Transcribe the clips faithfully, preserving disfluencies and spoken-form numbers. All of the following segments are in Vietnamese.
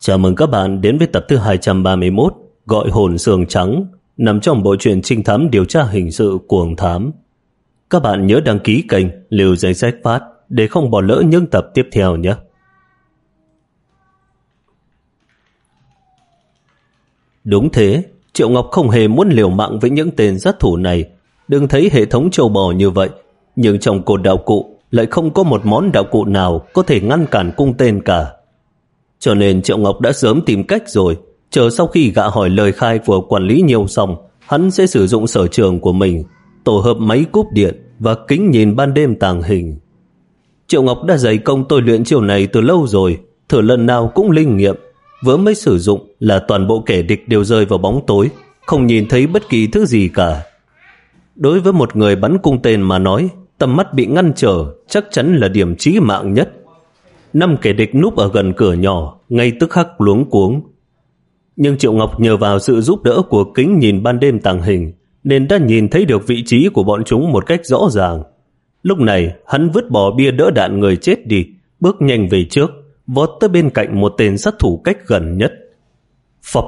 Chào mừng các bạn đến với tập thứ hai trăm ba mươi mốt Gọi hồn xương trắng, nằm trong bộ truyện trinh thám điều tra hình sự Cuồng Thám. Các bạn nhớ đăng ký kênh, lưu danh sách phát để không bỏ lỡ những tập tiếp theo nhé. Đúng thế, Triệu Ngọc không hề muốn liều mạng với những tên sát thủ này. Đừng thấy hệ thống châu bò như vậy, nhưng trong cột đạo cụ lại không có một món đạo cụ nào có thể ngăn cản cung tên cả. Cho nên Triệu Ngọc đã sớm tìm cách rồi, chờ sau khi gạ hỏi lời khai của quản lý nhiều xong, hắn sẽ sử dụng sở trường của mình, tổ hợp máy cúp điện và kính nhìn ban đêm tàng hình. Triệu Ngọc đã dày công tôi luyện chiêu này từ lâu rồi, thử lần nào cũng linh nghiệm. Vừa mới sử dụng là toàn bộ kẻ địch đều rơi vào bóng tối, không nhìn thấy bất kỳ thứ gì cả. Đối với một người bắn cung tên mà nói, tầm mắt bị ngăn trở chắc chắn là điểm chí mạng nhất. Năm kẻ địch núp ở gần cửa nhỏ, ngay tức khắc luống cuống. Nhưng Triệu Ngọc nhờ vào sự giúp đỡ của kính nhìn ban đêm tàng hình, nên đã nhìn thấy được vị trí của bọn chúng một cách rõ ràng. Lúc này, hắn vứt bỏ bia đỡ đạn người chết đi, bước nhanh về trước, vọt tới bên cạnh một tên sát thủ cách gần nhất. Phập!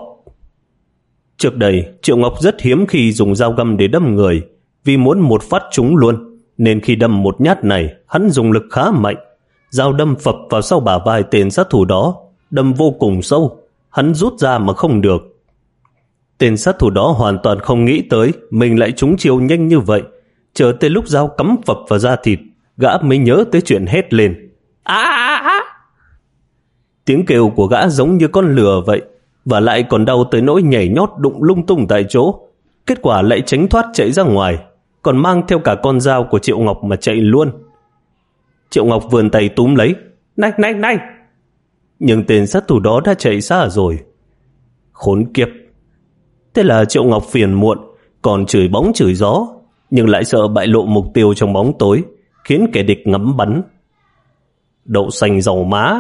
Trước đây, Triệu Ngọc rất hiếm khi dùng dao găm để đâm người, vì muốn một phát trúng luôn, nên khi đâm một nhát này, hắn dùng lực khá mạnh. Dao đâm phập vào sau bả vai tên sát thủ đó, đâm vô cùng sâu, hắn rút ra mà không được. Tên sát thủ đó hoàn toàn không nghĩ tới mình lại trúng chiêu nhanh như vậy. Chờ tới lúc dao cắm phập vào da thịt, gã mới nhớ tới chuyện hét lên. À, à, à. Tiếng kêu của gã giống như con lừa vậy, và lại còn đau tới nỗi nhảy nhót đụng lung tung tại chỗ. Kết quả lại tránh thoát chạy ra ngoài, còn mang theo cả con dao của Triệu Ngọc mà chạy luôn. Triệu Ngọc vươn tay túm lấy. Này, này, này! Nhưng tên sát thủ đó đã chạy xa rồi. Khốn kiếp! Thế là Triệu Ngọc phiền muộn, còn chửi bóng chửi gió, nhưng lại sợ bại lộ mục tiêu trong bóng tối, khiến kẻ địch ngắm bắn. Đậu xanh dầu má!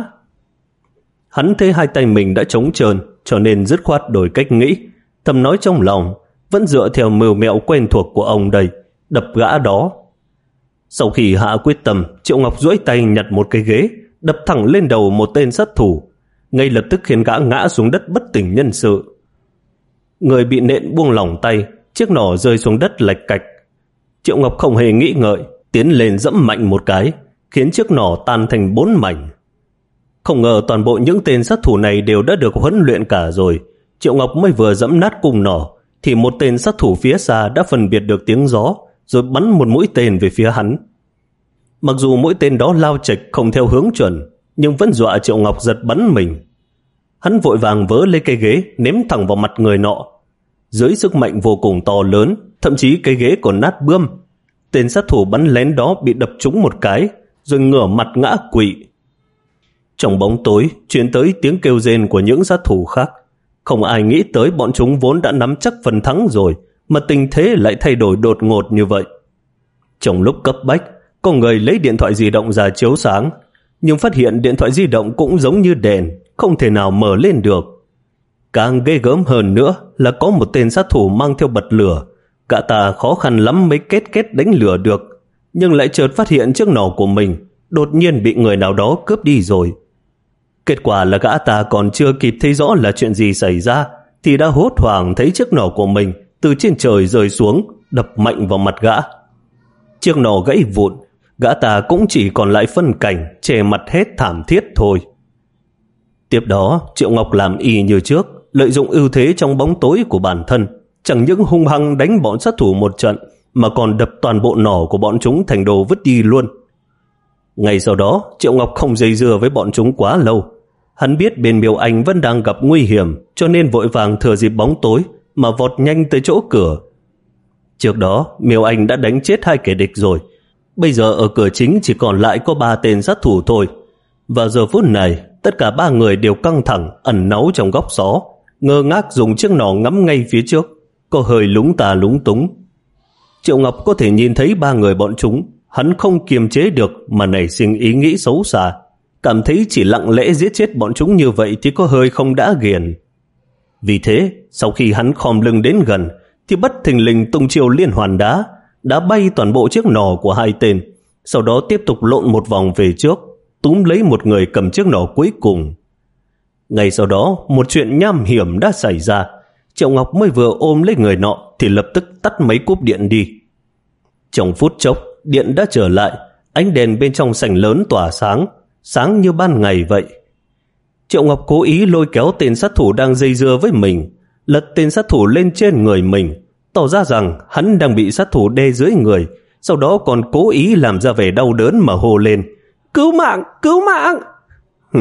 Hắn thấy hai tay mình đã trống trơn, cho nên dứt khoát đổi cách nghĩ, thầm nói trong lòng, vẫn dựa theo mưu mẹo quen thuộc của ông đây, đập gã đó. Sau khi hạ quyết tâm, Triệu Ngọc duỗi tay nhặt một cái ghế, đập thẳng lên đầu một tên sát thủ, ngay lập tức khiến gã ngã xuống đất bất tỉnh nhân sự. Người bị nện buông lỏng tay, chiếc nỏ rơi xuống đất lạch cạch. Triệu Ngọc không hề nghĩ ngợi, tiến lên dẫm mạnh một cái, khiến chiếc nỏ tan thành bốn mảnh. Không ngờ toàn bộ những tên sát thủ này đều đã được huấn luyện cả rồi. Triệu Ngọc mới vừa dẫm nát cung nỏ, thì một tên sát thủ phía xa đã phân biệt được tiếng gió, rồi bắn một mũi tên về phía hắn. Mặc dù mũi tên đó lao chệch không theo hướng chuẩn, nhưng vẫn dọa Triệu Ngọc giật bắn mình. Hắn vội vàng vớ lấy cây ghế ném thẳng vào mặt người nọ. Dưới sức mạnh vô cùng to lớn, thậm chí cây ghế còn nát bươm. Tên sát thủ bắn lén đó bị đập trúng một cái, rồi ngửa mặt ngã quỵ. Trong bóng tối truyền tới tiếng kêu rên của những sát thủ khác. Không ai nghĩ tới bọn chúng vốn đã nắm chắc phần thắng rồi, mà tình thế lại thay đổi đột ngột như vậy. Trong lúc cấp bách, có người lấy điện thoại di động ra chiếu sáng, nhưng phát hiện điện thoại di động cũng giống như đèn, không thể nào mở lên được. Càng ghê gớm hơn nữa là có một tên sát thủ mang theo bật lửa. Gã ta khó khăn lắm mới kết kết đánh lửa được, nhưng lại chợt phát hiện chiếc nỏ của mình đột nhiên bị người nào đó cướp đi rồi. Kết quả là gã ta còn chưa kịp thấy rõ là chuyện gì xảy ra, thì đã hốt hoảng thấy chiếc nỏ của mình từ trên trời rơi xuống, đập mạnh vào mặt gã. Chiếc nỏ gãy vụn, gã ta cũng chỉ còn lại phân cảnh che mặt hết thảm thiết thôi. Tiếp đó, Triệu Ngọc làm y như trước, lợi dụng ưu thế trong bóng tối của bản thân, chẳng những hung hăng đánh bọn sát thủ một trận, mà còn đập toàn bộ nỏ của bọn chúng thành đồ vứt đi luôn. Ngay sau đó, Triệu Ngọc không dây dưa với bọn chúng quá lâu. Hắn biết bên Miêu Anh vẫn đang gặp nguy hiểm, cho nên vội vàng thừa dịp bóng tối mà vọt nhanh tới chỗ cửa. Trước đó, Miêu Anh đã đánh chết hai kẻ địch rồi. Bây giờ ở cửa chính chỉ còn lại có ba tên sát thủ thôi. Và giờ phút này, tất cả ba người đều căng thẳng, ẩn náu trong góc xó, ngơ ngác dùng chiếc nỏ ngắm ngay phía trước, có hơi lúng tà lúng túng. Triệu Ngọc có thể nhìn thấy ba người bọn chúng, hắn không kiềm chế được mà nảy sinh ý nghĩ xấu xa, cảm thấy chỉ lặng lẽ giết chết bọn chúng như vậy thì có hơi không đã ghiền. Vì thế, sau khi hắn khom lưng đến gần, thì bất thình lình tung chiêu liên hoàn đá, đá bay toàn bộ chiếc nỏ của hai tên, sau đó tiếp tục lộn một vòng về trước, túm lấy một người cầm chiếc nỏ cuối cùng. Ngay sau đó, một chuyện nham hiểm đã xảy ra. Triệu Ngọc mới vừa ôm lấy người nọ thì lập tức tắt mấy cúp điện đi. Trong phút chốc, điện đã trở lại, ánh đèn bên trong sảnh lớn tỏa sáng, sáng như ban ngày vậy. Triệu Ngọc cố ý lôi kéo tên sát thủ đang dây dưa với mình, lật tên sát thủ lên trên người mình, tỏ ra rằng hắn đang bị sát thủ đè dưới người, sau đó còn cố ý làm ra vẻ đau đớn mà hô lên: "Cứu mạng! Cứu mạng!" Hử?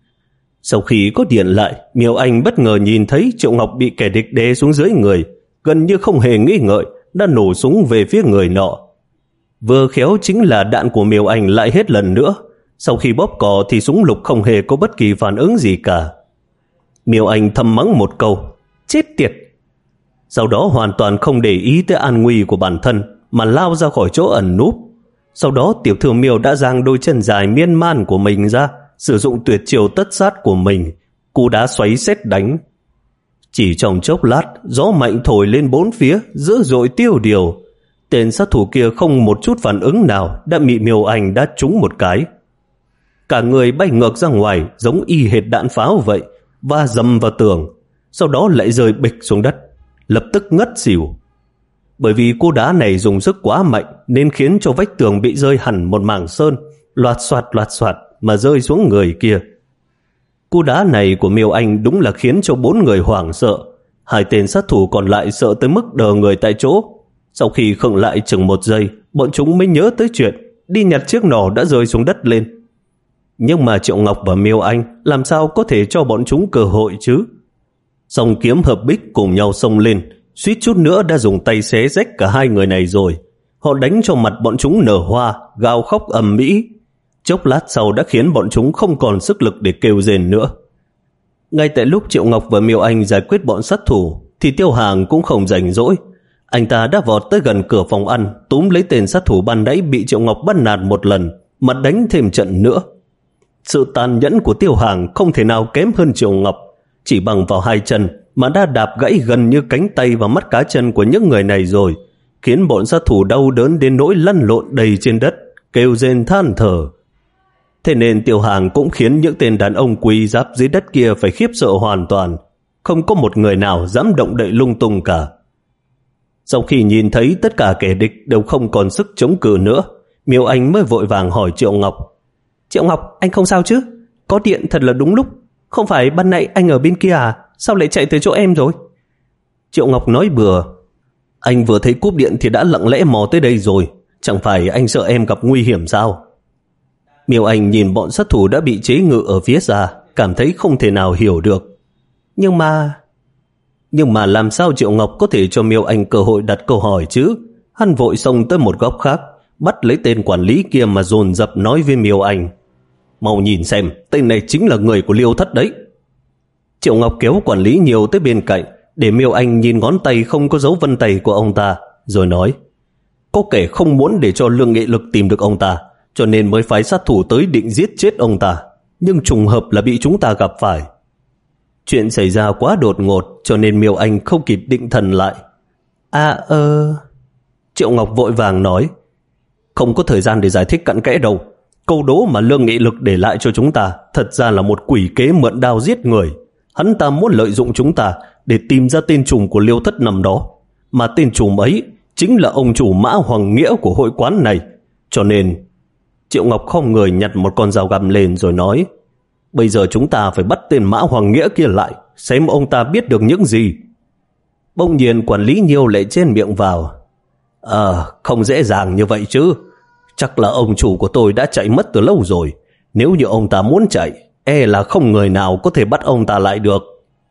Sau khi có điện lại, Miêu Anh bất ngờ nhìn thấy Triệu Ngọc bị kẻ địch đè xuống dưới người, gần như không hề nghĩ ngợi đã nổ súng về phía người nọ. Vừa khéo chính là đạn của Miêu Anh lại hết lần nữa. Sau khi bóp cò thì súng lục không hề có bất kỳ phản ứng gì cả. Miêu Anh thầm mắng một câu: "Chết tiệt!" Sau đó hoàn toàn không để ý tới an nguy của bản thân mà lao ra khỏi chỗ ẩn núp. Sau đó tiểu thư Miêu đã giang đôi chân dài miên man của mình ra, sử dụng tuyệt chiêu tất sát của mình, cú đá xoáy sét đánh. Chỉ trong chốc lát, gió mạnh thổi lên bốn phía, dữ dội tiêu điều. Tên sát thủ kia không một chút phản ứng nào đã bị Miêu Anh đá trúng một cái. Cả người bay ngược ra ngoài giống y hệt đạn pháo vậy, và dầm vào tường, sau đó lại rơi bịch xuống đất, lập tức ngất xỉu. Bởi vì cú đá này dùng sức quá mạnh nên khiến cho vách tường bị rơi hẳn một mảng sơn, loạt soạt loạt soạt mà rơi xuống người kia. Cú đá này của Miêu Anh đúng là khiến cho bốn người hoảng sợ. Hai tên sát thủ còn lại sợ tới mức đờ người tại chỗ. Sau khi khựng lại chừng một giây, bọn chúng mới nhớ tới chuyện đi nhặt chiếc nỏ đã rơi xuống đất lên. Nhưng mà Triệu Ngọc và Miêu Anh làm sao có thể cho bọn chúng cơ hội chứ? Song kiếm hợp bích cùng nhau xông lên, suýt chút nữa đã dùng tay xé rách cả hai người này rồi. Họ đánh cho mặt bọn chúng nở hoa, gào khóc ầm ĩ. Chốc lát sau đã khiến bọn chúng không còn sức lực để kêu rền nữa. Ngay tại lúc Triệu Ngọc và Miêu Anh giải quyết bọn sát thủ thì Tiêu Hàng cũng không rảnh rỗi. Anh ta đã vọt tới gần cửa phòng ăn, túm lấy tên sát thủ ban nãy bị Triệu Ngọc bắt nạt một lần mà đánh thêm trận nữa. Sự tàn nhẫn của Tiêu Hàng không thể nào kém hơn Triệu Ngọc. Chỉ bằng vào hai chân mà đã đạp gãy gần như cánh tay và mắt cá chân của những người này rồi, khiến bọn sát thủ đau đớn đến nỗi lăn lộn đầy trên đất, kêu rên than thở. Thế nên Tiêu Hàng cũng khiến những tên đàn ông quỳ giáp dưới đất kia phải khiếp sợ hoàn toàn. Không có một người nào dám động đậy lung tung cả. Sau khi nhìn thấy tất cả kẻ địch đều không còn sức chống cự nữa, Miêu Anh mới vội vàng hỏi Triệu Ngọc: "Triệu Ngọc, anh không sao chứ? Có điện thật là đúng lúc. Không phải ban nãy anh ở bên kia à? Sao lại chạy tới chỗ em rồi?" Triệu Ngọc nói bừa: "Anh vừa thấy cúp điện thì đã lặng lẽ mò tới đây rồi. Chẳng phải anh sợ em gặp nguy hiểm sao?" Miêu Anh nhìn bọn sát thủ đã bị chế ngự ở phía xa, cảm thấy không thể nào hiểu được. Nhưng mà... Nhưng mà làm sao Triệu Ngọc có thể cho Miêu Anh cơ hội đặt câu hỏi chứ? Hắn vội xông tới một góc khác, bắt lấy tên quản lý kia mà dồn dập nói với Miêu Anh: "Mau nhìn xem, tên này chính là người của Liêu Thất đấy." Triệu Ngọc kéo quản lý nhiều tới bên cạnh, để Miêu Anh nhìn ngón tay không có dấu vân tay của ông ta, rồi nói: "Có kẻ không muốn để cho Lương Nghệ Lực tìm được ông ta, cho nên mới phái sát thủ tới định giết chết ông ta, nhưng trùng hợp là bị chúng ta gặp phải." Chuyện xảy ra quá đột ngột cho nên Miêu Anh không kịp định thần lại. À ơ... Triệu Ngọc vội vàng nói: "Không có thời gian để giải thích cặn kẽ đâu. Câu đố mà Lương Nghị Lực để lại cho chúng ta thật ra là một quỷ kế mượn đao giết người. Hắn ta muốn lợi dụng chúng ta để tìm ra tên trùm của Liêu Thất năm đó. Mà tên trùm ấy chính là ông chủ Mã Hoàng Nghĩa của hội quán này. Cho nên..." Triệu Ngọc không người nhặt một con dao găm lên rồi nói: "Bây giờ chúng ta phải bắt tên Mã Hoàng Nghĩa kia lại, xem ông ta biết được những gì." Bỗng nhiên quản lý Nhiêu lại trên miệng vào: "Ờ, không dễ dàng như vậy chứ. Chắc là ông chủ của tôi đã chạy mất từ lâu rồi. Nếu như ông ta muốn chạy, e là không người nào có thể bắt ông ta lại được."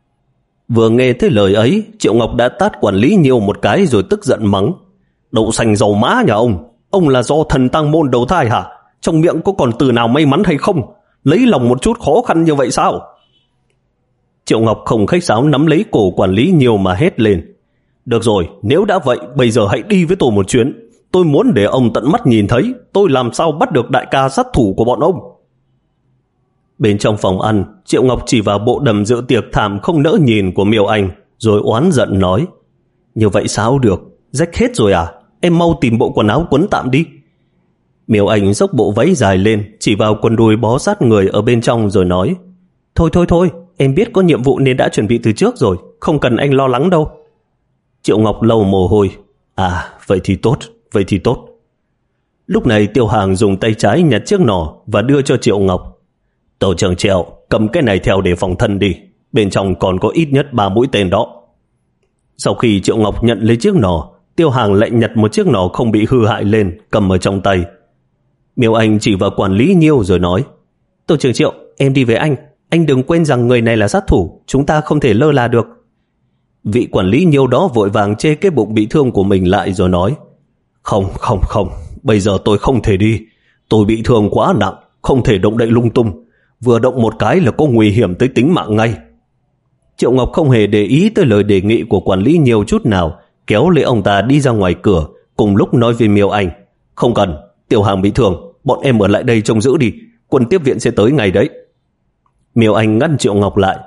Vừa nghe thấy lời ấy, Triệu Ngọc đã tát quản lý Nhiêu một cái rồi tức giận mắng: "Đậu xanh dầu má nhà ông, ông là do thần tăng môn đầu thai hả? Trong miệng có còn từ nào may mắn hay không? Lấy lòng một chút khó khăn như vậy sao?" Triệu Ngọc không khách sáo nắm lấy cổ quản lý Nhiêu mà hét lên: "Được rồi, nếu đã vậy, bây giờ hãy đi với tôi một chuyến. Tôi muốn để ông tận mắt nhìn thấy tôi làm sao bắt được đại ca sát thủ của bọn ông." Bên trong phòng ăn, Triệu Ngọc chỉ vào bộ đầm dự tiệc thảm không nỡ nhìn của Miêu Anh, rồi oán giận nói: "Như vậy sao được? Rách hết rồi à? Em mau tìm bộ quần áo quấn tạm đi." Miêu Anh xốc bộ váy dài lên, chỉ vào quần đùi bó sát người ở bên trong rồi nói: "Thôi thôi thôi, em biết có nhiệm vụ nên đã chuẩn bị từ trước rồi, không cần anh lo lắng đâu. Triệu Ngọc lau mồ hôi. À, vậy thì tốt, vậy thì tốt. Lúc này Tiêu Hàng dùng tay trái nhặt chiếc nỏ và đưa cho Triệu Ngọc. Tổ trưởng Triệu, cầm cái này theo để phòng thân đi, bên trong còn có ít nhất ba mũi tên đó. Sau khi Triệu Ngọc nhận lấy chiếc nỏ, Tiêu Hàng lại nhặt một chiếc nỏ không bị hư hại lên, cầm ở trong tay. Miêu Anh chỉ vào quản lý Nhiêu rồi nói, Tổ trưởng Triệu, em đi với anh, anh đừng quên rằng người này là sát thủ, chúng ta không thể lơ là được. Vị quản lý Nhiêu đó vội vàng chê cái bụng bị thương của mình lại rồi nói, Không, không, không, bây giờ tôi không thể đi, tôi bị thương quá nặng, không thể động đậy lung tung, vừa động một cái là có nguy hiểm tới tính mạng ngay. Triệu Ngọc không hề để ý tới lời đề nghị của quản lý Nhiêu chút nào, kéo lấy ông ta đi ra ngoài cửa, cùng lúc nói với Miêu Anh, không cần, Tiêu Hàng bị thương, bọn em ở lại đây trông giữ đi, quân tiếp viện sẽ tới ngay đấy. Miêu Anh ngăn Triệu Ngọc lại,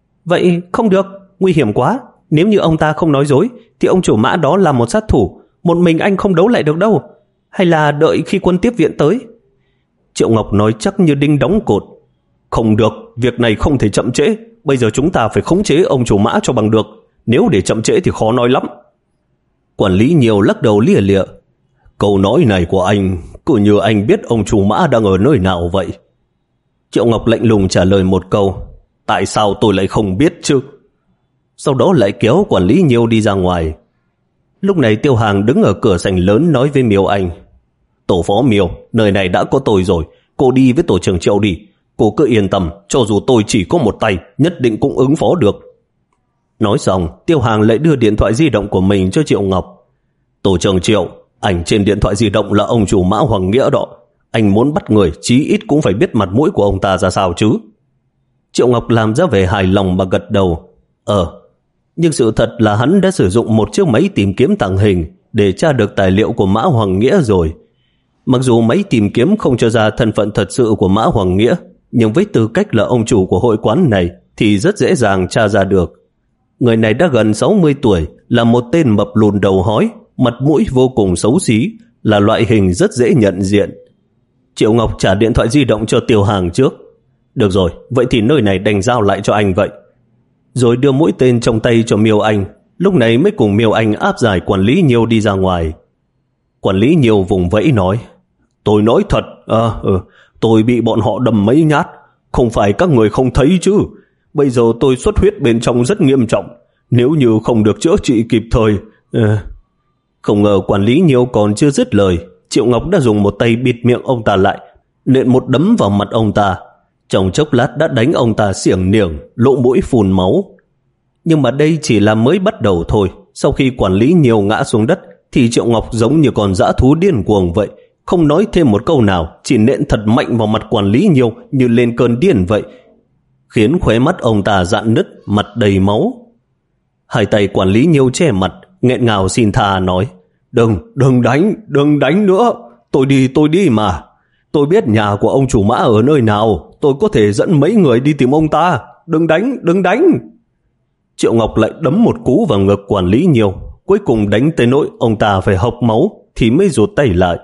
vậy không được, nguy hiểm quá, nếu như ông ta không nói dối thì ông chủ Mã đó là một sát thủ, một mình anh không đấu lại được đâu, hay là đợi khi quân tiếp viện tới. Triệu Ngọc nói chắc như đinh đóng cột, không được, việc này không thể chậm trễ, bây giờ chúng ta phải khống chế ông chủ Mã cho bằng được, nếu để chậm trễ thì khó nói lắm. Quản lý Nhiều lắc đầu lia lịa, câu nói này của anh cứ như anh biết ông chủ Mã đang ở nơi nào vậy. Triệu Ngọc lạnh lùng trả lời một câu, tại sao tôi lại không biết chứ? Sau đó lại kéo quản lý Nhiêu đi ra ngoài. Lúc này Tiêu Hàng đứng ở cửa sảnh lớn nói với Miêu Anh, Tổ phó Miêu, nơi này đã có tôi rồi, cô đi với tổ trưởng Triệu đi, cô cứ yên tâm, cho dù tôi chỉ có một tay, nhất định cũng ứng phó được. Nói xong, Tiêu Hàng lại đưa điện thoại di động của mình cho Triệu Ngọc. Tổ trưởng Triệu, ảnh trên điện thoại di động là ông chủ Mã Hoàng Nghĩa đó, anh muốn bắt người chí ít cũng phải biết mặt mũi của ông ta ra sao chứ. Triệu Ngọc làm ra vẻ hài lòng mà gật đầu, Ờ, nhưng sự thật là hắn đã sử dụng một chiếc máy tìm kiếm tàng hình để tra được tài liệu của Mã Hoàng Nghĩa rồi. Mặc dù máy tìm kiếm không cho ra thân phận thật sự của Mã Hoàng Nghĩa, nhưng với tư cách là ông chủ của hội quán này thì rất dễ dàng tra ra được. Người này đã gần sáu mươi tuổi, là một tên mập lùn đầu hói, mặt mũi vô cùng xấu xí, là loại hình rất dễ nhận diện. Triệu Ngọc trả điện thoại di động cho Tiêu Hàng trước. Được rồi, vậy thì nơi này đành giao lại cho anh vậy. Rồi đưa mũi tên trong tay cho Miêu Anh, lúc này mới cùng Miêu Anh áp giải quản lý Nhiêu đi ra ngoài. Quản lý Nhiêu vùng vẫy nói, tôi nói thật, à, ừ, tôi bị bọn họ đâm mấy nhát, không phải các người không thấy chứ. Bây giờ tôi xuất huyết bên trong rất nghiêm trọng, nếu như không được chữa trị kịp thời. À. Không ngờ quản lý Nhiêu còn chưa dứt lời, Triệu Ngọc đã dùng một tay bịt miệng ông ta lại, nện một đấm vào mặt ông ta. Trong chốc lát đã đánh ông ta xiềng niềng, lỗ mũi phun máu. Nhưng mà đây chỉ là mới bắt đầu thôi. Sau khi quản lý Nhiêu ngã xuống đất thì Triệu Ngọc giống như con dã thú điên cuồng vậy, không nói thêm một câu nào, chỉ nện thật mạnh vào mặt quản lý Nhiêu như lên cơn điên vậy, khiến khóe mắt ông ta rạn nứt, mặt đầy máu. Hai tay quản lý Nhiêu che mặt, nghẹn ngào xin tha nói, Đừng, đừng đánh, đừng đánh nữa, tôi đi, tôi đi mà. Tôi biết nhà của ông chủ Mã ở nơi nào, tôi có thể dẫn mấy người đi tìm ông ta, đừng đánh, đừng đánh. Triệu Ngọc lại đấm một cú vào ngực quản lý Nhiêu, cuối cùng đánh tới nỗi ông ta phải hộc máu thì mới rụt tay lại.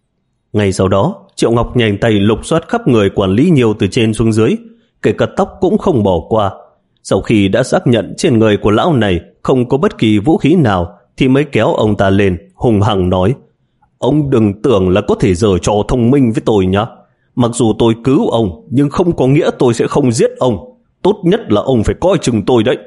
Ngay sau đó, Triệu Ngọc nhanh tay lục soát khắp người quản lý Nhiêu từ trên xuống dưới, kể cả tóc cũng không bỏ qua. Sau khi đã xác nhận trên người của lão này không có bất kỳ vũ khí nào thì mới kéo ông ta lên, hùng hăng nói, ông đừng tưởng là có thể giở trò thông minh với tôi nhá. Mặc dù tôi cứu ông, nhưng không có nghĩa tôi sẽ không giết ông. Tốt nhất là ông phải coi chừng tôi đấy.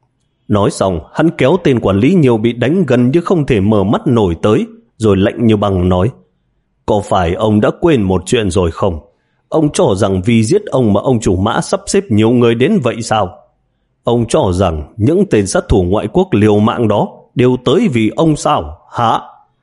Nói xong, hắn kéo tên quản lý Nhiêu bị đánh gần như không thể mở mắt nổi tới, rồi lạnh như băng nói, có phải ông đã quên một chuyện rồi không? Ông cho rằng vì giết ông mà ông chủ Mã sắp xếp nhiều người đến vậy sao? Ông cho rằng những tên sát thủ ngoại quốc liều mạng đó đều tới vì ông sao, hả?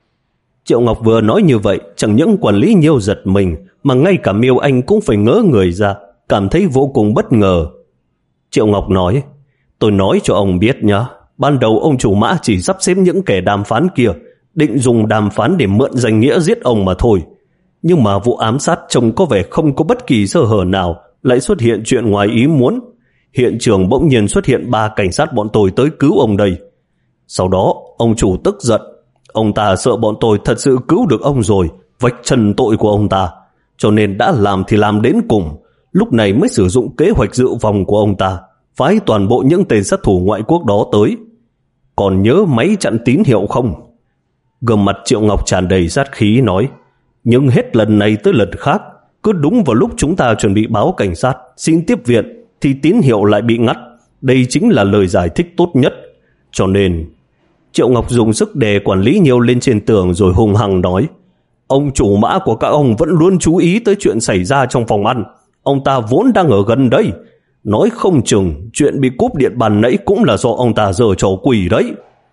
Triệu Ngọc vừa nói như vậy, chẳng những quản lý Nhiêu giật mình, mà ngay cả Miêu Anh cũng phải ngỡ người ra, cảm thấy vô cùng bất ngờ. Triệu Ngọc nói, tôi nói cho ông biết nhá, ban đầu ông chủ Mã chỉ sắp xếp những kẻ đàm phán kia, định dùng đàm phán để mượn danh nghĩa giết ông mà thôi. Nhưng mà vụ ám sát trông có vẻ không có bất kỳ sơ hở nào, lại xuất hiện chuyện ngoài ý muốn. Hiện trường bỗng nhiên xuất hiện ba cảnh sát bọn tôi tới cứu ông đây. Sau đó, ông chủ tức giận. Ông ta sợ bọn tôi thật sự cứu được ông rồi, vạch trần tội của ông ta. Cho nên đã làm thì làm đến cùng, lúc này mới sử dụng kế hoạch dự phòng của ông ta. phái toàn bộ những tên sát thủ ngoại quốc đó tới. Còn nhớ máy chặn tín hiệu không? Gương mặt Triệu Ngọc tràn đầy sát khí nói, nhưng hết lần này tới lần khác, cứ đúng vào lúc chúng ta chuẩn bị báo cảnh sát xin tiếp viện thì tín hiệu lại bị ngắt. Đây chính là lời giải thích tốt nhất. Cho nên Triệu Ngọc dùng sức đè quản lý Nhiêu lên trên tường rồi hung hăng nói, ông chủ mã của các ông vẫn luôn chú ý tới chuyện xảy ra trong phòng ăn. Ông ta vốn đang ở gần đây. Nói không chừng chuyện bị cúp điện bàn nãy cũng là do ông ta giở trò quỷ đấy.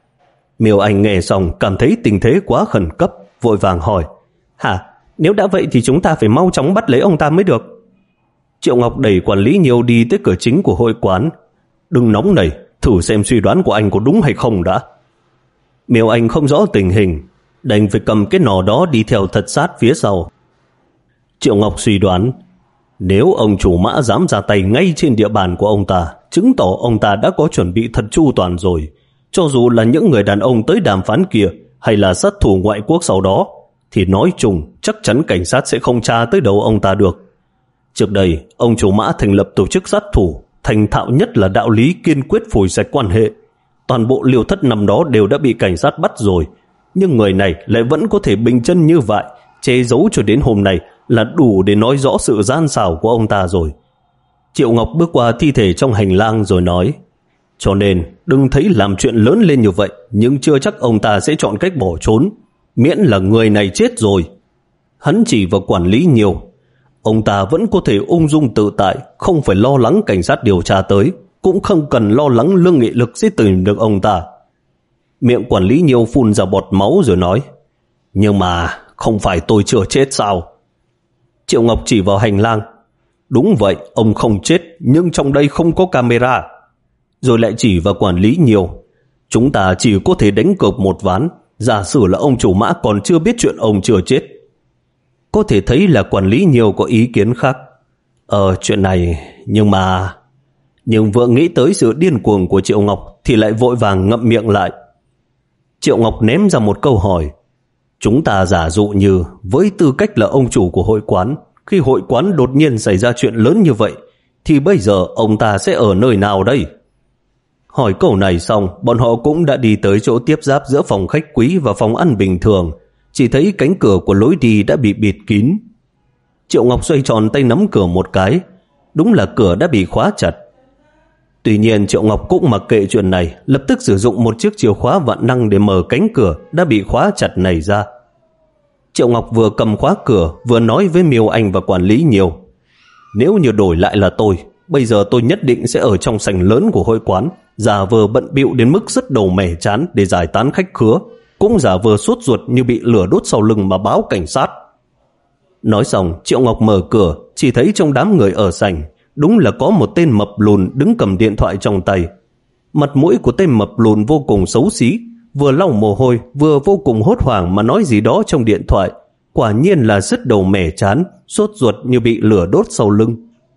Miêu Anh nghe xong cảm thấy tình thế quá khẩn cấp, vội vàng hỏi, hả? Nếu đã vậy thì chúng ta phải mau chóng bắt lấy ông ta mới được. Triệu Ngọc đẩy quản lý Nhiêu đi tới cửa chính của hội quán. Đừng nóng nảy, thử xem suy đoán của anh có đúng hay không đã. Miêu Anh không rõ tình hình, đành phải cầm cái nỏ đó đi theo thật sát phía sau. Triệu Ngọc suy đoán, nếu ông chủ mã dám ra tay ngay trên địa bàn của ông ta, chứng tỏ ông ta đã có chuẩn bị thật chu toàn rồi. Cho dù là những người đàn ông tới đàm phán kia hay là sát thủ ngoại quốc sau đó, thì nói chung chắc chắn cảnh sát sẽ không tra tới đầu ông ta được. Trước đây, ông chủ mã thành lập tổ chức sát thủ, thành thạo nhất là đạo lý kiên quyết phủi sạch quan hệ. Toàn bộ Liêu Thất năm đó đều đã bị cảnh sát bắt rồi, nhưng người này lại vẫn có thể bình chân như vậy, che giấu cho đến hôm nay là đủ để nói rõ sự gian xảo của ông ta rồi. Triệu Ngọc bước qua thi thể trong hành lang rồi nói, cho nên đừng thấy làm chuyện lớn lên như vậy, nhưng chưa chắc ông ta sẽ chọn cách bỏ trốn, miễn là người này chết rồi. Hắn chỉ vào quản lý Nhiêu, ông ta vẫn có thể ung dung tự tại, không phải lo lắng cảnh sát điều tra tới, cũng không cần lo lắng Lương Nghị Lực sẽ tìm được ông ta. Miệng quản lý Nhiêu phun ra bọt máu rồi nói, nhưng mà không phải tôi chưa chết sao? Triệu Ngọc chỉ vào hành lang, đúng vậy, ông không chết, nhưng trong đây không có camera. Rồi lại chỉ vào quản lý Nhiêu, chúng ta chỉ có thể đánh cược một ván, giả sử là ông chủ mã còn chưa biết chuyện ông chưa chết. Có thể thấy là quản lý Nhiêu có ý kiến khác. Ờ chuyện này, nhưng mà... Nhưng vừa nghĩ tới sự điên cuồng của Triệu Ngọc thì lại vội vàng ngậm miệng lại. Triệu Ngọc ném ra một câu hỏi, chúng ta giả dụ như với tư cách là ông chủ của hội quán, khi hội quán đột nhiên xảy ra chuyện lớn như vậy, thì bây giờ ông ta sẽ ở nơi nào đây? Hỏi câu này xong, bọn họ cũng đã đi tới chỗ tiếp giáp giữa phòng khách quý và phòng ăn bình thường. Chỉ thấy cánh cửa của lối đi đã bị bịt kín. Triệu Ngọc xoay tròn tay nắm cửa một cái, đúng là cửa đã bị khóa chặt. Tuy nhiên Triệu Ngọc cũng mặc kệ chuyện này, lập tức sử dụng một chiếc chìa khóa vạn năng để mở cánh cửa đã bị khóa chặt này ra. Triệu Ngọc vừa cầm khóa cửa vừa nói với Miêu Anh và quản lý Nhiêu, nếu như đổi lại là tôi, bây giờ tôi nhất định sẽ ở trong sảnh lớn của hội quán, giả vờ bận bịu đến mức sứt đầu mẻ chán để giải tán khách khứa, cũng giả vờ sốt ruột như bị lửa đốt sau lưng mà báo cảnh sát. Nói xong, Triệu Ngọc mở cửa, chỉ thấy trong đám người ở sảnh đúng là có một tên mập lùn đứng cầm điện thoại trong tay. Mặt mũi của tên mập lùn vô cùng xấu xí, vừa lau mồ hôi vừa vô cùng hốt hoảng mà nói gì đó trong điện thoại, quả nhiên là sứt đầu mẻ chán, sốt ruột như bị lửa đốt sau lưng.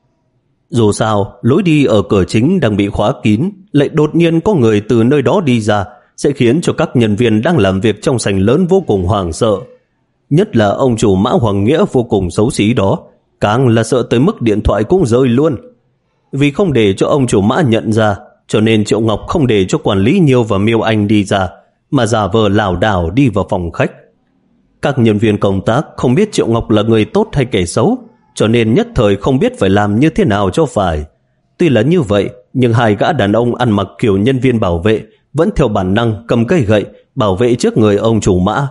Dù sao, lối đi ở cửa chính đang bị khóa kín, lại đột nhiên có người từ nơi đó đi ra, sẽ khiến cho các nhân viên đang làm việc trong sảnh lớn vô cùng hoảng sợ. Nhất là ông chủ Mã Hoàng Nghĩa vô cùng xấu xí đó, càng là sợ tới mức điện thoại cũng rơi luôn. Vì không để cho ông chủ Mã nhận ra, cho nên Triệu Ngọc không để cho quản lý Nhiêu và Miêu Anh đi ra, mà giả vờ lảo đảo đi vào phòng khách. Các nhân viên công tác không biết Triệu Ngọc là người tốt hay kẻ xấu, cho nên nhất thời không biết phải làm như thế nào cho phải. Tuy là như vậy, nhưng hai gã đàn ông ăn mặc kiểu nhân viên bảo vệ vẫn theo bản năng cầm cây gậy bảo vệ trước người ông chủ Mã.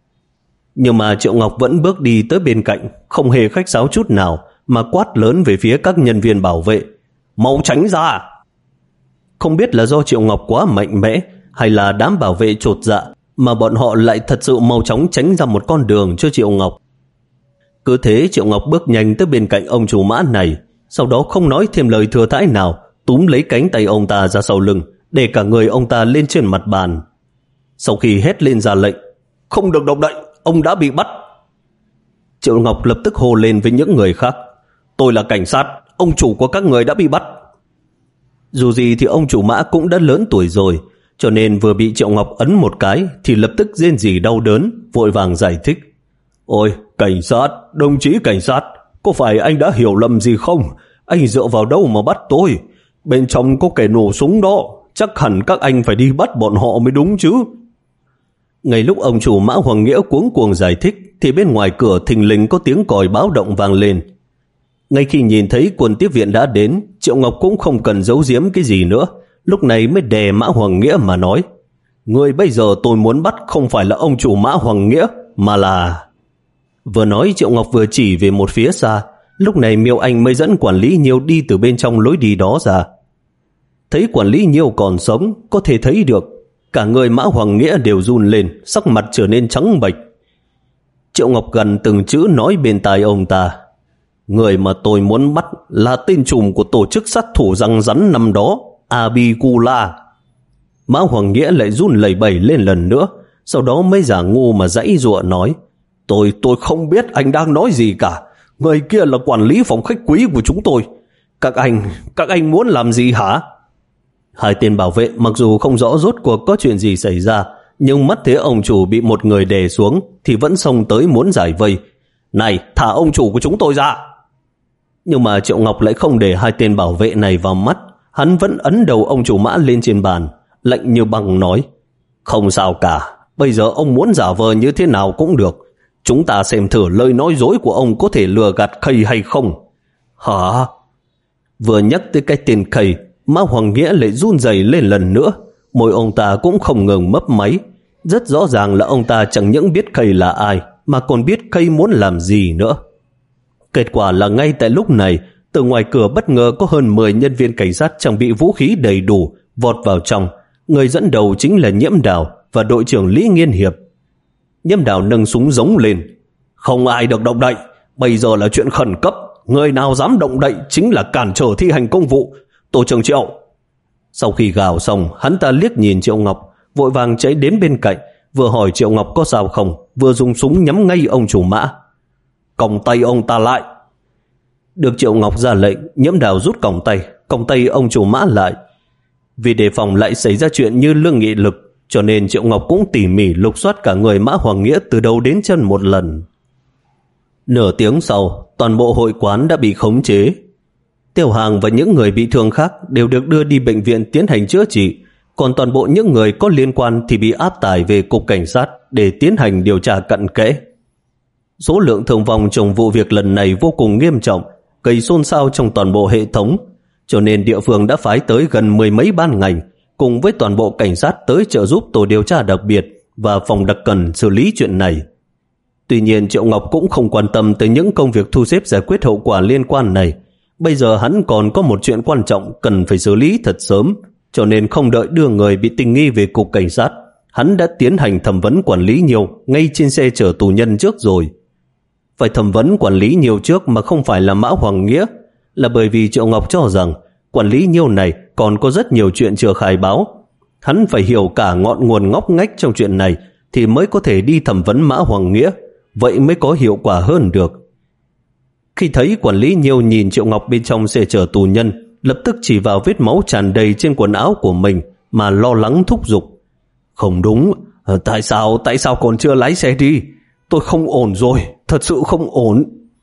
Nhưng mà Triệu Ngọc vẫn bước đi tới bên cạnh, không hề khách sáo chút nào, mà quát lớn về phía các nhân viên bảo vệ, mau tránh ra. Không biết là do Triệu Ngọc quá mạnh mẽ hay là đám bảo vệ chột dạ, mà bọn họ lại thật sự mau chóng tránh ra một con đường cho Triệu Ngọc. Cứ thế Triệu Ngọc bước nhanh tới bên cạnh ông chủ Mã này, sau đó không nói thêm lời thừa thãi nào, túm lấy cánh tay ông ta ra sau lưng, để cả người ông ta lên trên mặt bàn. Sau khi hét lên ra lệnh, không được động đậy, ông đã bị bắt. Triệu Ngọc lập tức hô lên với những người khác, tôi là cảnh sát, ông chủ của các người đã bị bắt. Dù gì thì ông chủ Mã cũng đã lớn tuổi rồi, cho nên vừa bị Triệu Ngọc ấn một cái thì lập tức rên rỉ đau đớn, vội vàng giải thích, ôi cảnh sát, đồng chí cảnh sát, có phải anh đã hiểu lầm gì không? Anh dựa vào đâu mà bắt tôi? bên trong có kẻ nổ súng đó, chắc hẳn các anh phải đi bắt bọn họ mới đúng chứ. Ngay lúc ông chủ Mã Hoàng Nghĩa cuống cuồng giải thích thì bên ngoài cửa thình lình có tiếng còi báo động vang lên. Ngay khi nhìn thấy quân tiếp viện đã đến, Triệu Ngọc cũng không cần giấu giếm cái gì nữa, lúc này mới đè Mã Hoàng Nghĩa mà nói: người bây giờ tôi muốn bắt không phải là ông chủ Mã Hoàng Nghĩa, mà là... Vừa nói Triệu Ngọc vừa chỉ về một phía xa. Lúc này Miêu Anh mới dẫn quản lý Nhiêu đi từ bên trong lối đi đó ra. Thấy quản lý Nhiêu còn sống, có thể thấy được cả người Mã Hoàng Nghĩa đều run lên, sắc mặt trở nên trắng bệch. Triệu Ngọc gần từng chữ nói bên tai ông ta: người mà tôi muốn bắt là tên trùm của tổ chức sát thủ răng rắn năm đó, Abikula. Mã Hoàng Nghĩa lại run lẩy bẩy lên lần nữa, sau đó mới giả ngu mà giãy giụa nói: Tôi tôi không biết anh đang nói gì cả. Người kia là quản lý phòng khách quý của chúng tôi. Các anh, các anh muốn làm gì hả? Hai tên bảo vệ mặc dù không rõ rốt cuộc có chuyện gì xảy ra, nhưng mắt thấy ông chủ bị một người đè xuống thì vẫn xông tới muốn giải vây. Này, thả ông chủ của chúng tôi ra! Nhưng mà Triệu Ngọc lại không để hai tên bảo vệ này vào mắt. Hắn vẫn ấn đầu ông chủ Mã lên trên bàn, lạnh như băng nói: không sao cả, bây giờ ông muốn giả vờ như thế nào cũng được. Chúng ta xem thử lời nói dối của ông có thể lừa gạt Kay hay không. Hả? Vừa nhắc tới cái tên Kay, Mã Hoàng Nghĩa lại run rẩy lên lần nữa. Môi ông ta cũng không ngừng mấp máy. Rất rõ ràng là ông ta chẳng những biết Kay là ai, mà còn biết Kay muốn làm gì nữa. Kết quả là ngay tại lúc này, từ ngoài cửa bất ngờ có hơn mười nhân viên cảnh sát trang bị vũ khí đầy đủ vọt vào trong. Người dẫn đầu chính là Nhiễm Đào và đội trưởng Lý Nghiên Hiệp. Nhiễm Đào nâng súng giống lên: không ai được động đậy, bây giờ là chuyện khẩn cấp, người nào dám động đậy chính là cản trở thi hành công vụ. Tổ trưởng Triệu. Sau khi gào xong, hắn ta liếc nhìn Triệu Ngọc, vội vàng chạy đến bên cạnh, vừa hỏi Triệu Ngọc có sao không, vừa dùng súng nhắm ngay ông chủ Mã. Còng tay ông ta lại. Được Triệu Ngọc ra lệnh, Nhiễm Đào rút còng tay, còng tay ông chủ Mã lại. Vì đề phòng lại xảy ra chuyện như Lương Nghị Lực, cho nên Triệu Ngọc cũng tỉ mỉ lục soát cả người Mã Hoàng Nghĩa từ đầu đến chân một lần. Nửa tiếng sau, toàn bộ hội quán đã bị khống chế. Tiểu Hàng và những người bị thương khác đều được đưa đi bệnh viện tiến hành chữa trị, còn toàn bộ những người có liên quan thì bị áp tải về cục cảnh sát để tiến hành điều tra cặn kẽ. Số lượng thương vong trong vụ việc lần này vô cùng nghiêm trọng, gây xôn xao trong toàn bộ hệ thống, cho nên địa phương đã phái tới gần mười mấy ban ngành cùng với toàn bộ cảnh sát tới trợ giúp tổ điều tra đặc biệt và phòng đặc cần xử lý chuyện này. Tuy nhiên Triệu Ngọc cũng không quan tâm tới những công việc thu xếp giải quyết hậu quả liên quan này. Bây giờ hắn còn có một chuyện quan trọng cần phải xử lý thật sớm, cho nên không đợi đưa người bị tình nghi về cục cảnh sát, hắn đã tiến hành thẩm vấn quản lý Nhiêu ngay trên xe chở tù nhân trước rồi. Phải thẩm vấn quản lý Nhiêu trước mà không phải là Mã Hoàng Nghĩa là bởi vì Triệu Ngọc cho rằng quản lý Nhiêu này còn có rất nhiều chuyện chưa khai báo. Hắn phải hiểu cả ngọn nguồn ngóc ngách trong chuyện này thì mới có thể đi thẩm vấn Mã Hoàng Nghĩa, vậy mới có hiệu quả hơn được. Khi thấy quản lý Nhiêu nhìn Triệu Ngọc bên trong xe chở tù nhân, lập tức chỉ vào vết máu tràn đầy trên quần áo của mình mà lo lắng thúc giục. Không đúng, tại sao, tại sao còn chưa lái xe đi? Tôi không ổn rồi, thật sự không ổn.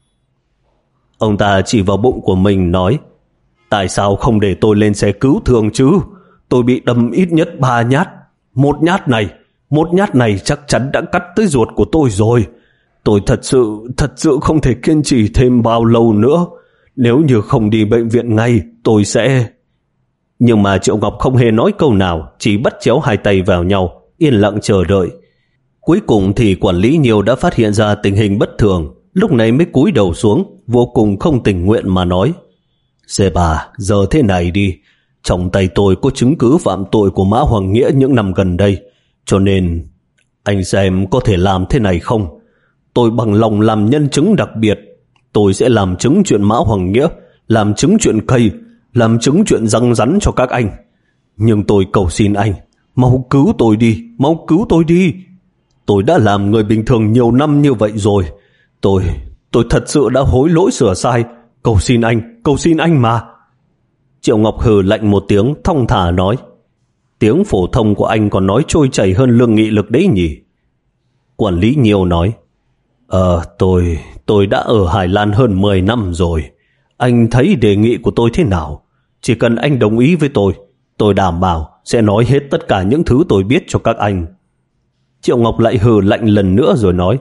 Ông ta chỉ vào bụng của mình nói: tại sao không để tôi lên xe cứu thương chứ? Tôi bị đâm ít nhất ba nhát. Một nhát này, một nhát này chắc chắn đã cắt tới ruột của tôi rồi. Tôi thật sự, thật sự không thể kiên trì thêm bao lâu nữa. Nếu như không đi bệnh viện ngay, tôi sẽ... Nhưng mà Triệu Ngọc không hề nói câu nào, chỉ bắt chéo hai tay vào nhau, yên lặng chờ đợi. Cuối cùng thì quản lý Nhiêu đã phát hiện ra tình hình bất thường, lúc này mới cúi đầu xuống, vô cùng không tình nguyện mà nói: Dê bà, giờ thế này đi, trong tay tôi có chứng cứ phạm tội của Mã Hoàng Nghĩa những năm gần đây, cho nên anh xem có thể làm thế này không? Tôi bằng lòng làm nhân chứng đặc biệt, tôi sẽ làm chứng chuyện Mã Hoàng Nghĩa, làm chứng chuyện Kay, làm chứng chuyện răng rắn cho các anh. Nhưng tôi cầu xin anh, mau cứu tôi đi, mau cứu tôi đi. Tôi đã làm người bình thường nhiều năm như vậy rồi. Tôi, tôi thật sự đã hối lỗi sửa sai. Cầu xin anh, cầu xin anh mà. Triệu Ngọc hừ lạnh một tiếng, thong thả nói: tiếng phổ thông của anh còn nói trôi chảy hơn Lương Nghị Lực đấy nhỉ? Quản lý Nhiêu nói: Ờ, tôi, tôi đã ở Hải Lan hơn mười năm rồi. Anh thấy đề nghị của tôi thế nào? Chỉ cần anh đồng ý với tôi, tôi đảm bảo sẽ nói hết tất cả những thứ tôi biết cho các anh. Triệu Ngọc lại hừ lạnh lần nữa rồi nói,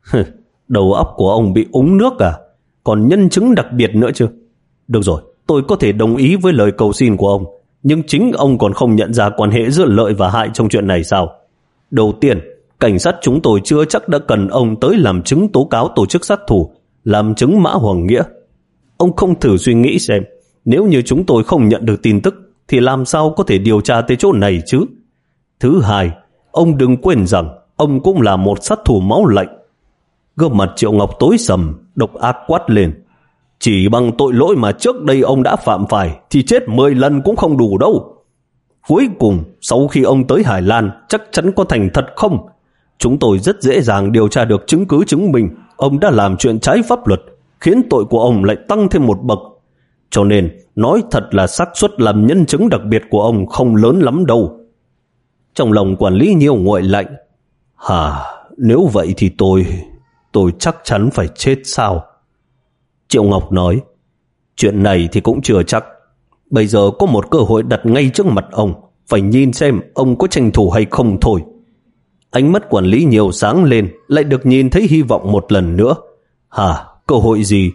đầu óc của ông bị úng nước à? Còn nhân chứng đặc biệt nữa chứ? Được rồi, tôi có thể đồng ý với lời cầu xin của ông, nhưng chính ông còn không nhận ra quan hệ giữa lợi và hại trong chuyện này sao? Đầu tiên, cảnh sát chúng tôi chưa chắc đã cần ông tới làm chứng tố cáo tổ chức sát thủ, làm chứng Mã Hoàng Nghĩa. Ông không thử suy nghĩ xem, nếu như chúng tôi không nhận được tin tức thì làm sao có thể điều tra tới chỗ này chứ? Thứ hai, ông đừng quên rằng ông cũng là một sát thủ máu lạnh. Gương mặt Triệu Ngọc tối sầm, độc ác quát lên, chỉ bằng tội lỗi mà trước đây ông đã phạm phải thì chết mười lần cũng không đủ đâu. Cuối cùng, sau khi ông tới Hải Lan chắc chắn có thành thật không? Chúng tôi rất dễ dàng điều tra được chứng cứ chứng minh ông đã làm chuyện trái pháp luật, khiến tội của ông lại tăng thêm một bậc. Cho nên, nói thật là xác suất làm nhân chứng đặc biệt của ông không lớn lắm đâu. Trong lòng quản lý Nhiêu nguội lạnh. Hả, nếu vậy thì tôi, tôi chắc chắn phải chết sao? Triệu Ngọc nói, chuyện này thì cũng chưa chắc. Bây giờ có một cơ hội đặt ngay trước mặt ông, phải nhìn xem ông có tranh thủ hay không thôi. Ánh mắt quản lý Nhiêu sáng lên, lại được nhìn thấy hy vọng một lần nữa. Hả, cơ hội gì?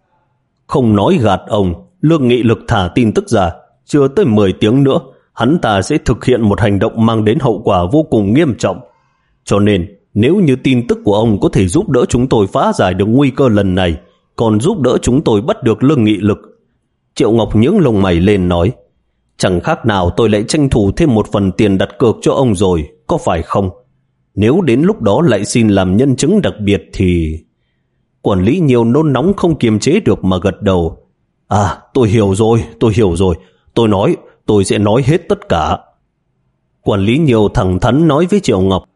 Không nói gạt ông, Lương Nghị Lực thả tin tức ra, chưa tới mười tiếng nữa, hắn ta sẽ thực hiện một hành động mang đến hậu quả vô cùng nghiêm trọng. Cho nên, nếu như tin tức của ông có thể giúp đỡ chúng tôi phá giải được nguy cơ lần này, còn giúp đỡ chúng tôi bắt được Lương Nghị Lực. Triệu Ngọc nhướng lông mày lên nói, chẳng khác nào tôi lại tranh thủ thêm một phần tiền đặt cược cho ông rồi, có phải không? Nếu đến lúc đó lại xin làm nhân chứng đặc biệt thì... Quản lý Nhiêu nôn nóng không kiềm chế được mà gật đầu. À, tôi hiểu rồi, tôi hiểu rồi. Tôi nói, tôi sẽ nói hết tất cả. Quản lý Nhiêu thẳng thắn nói với Triệu Ngọc,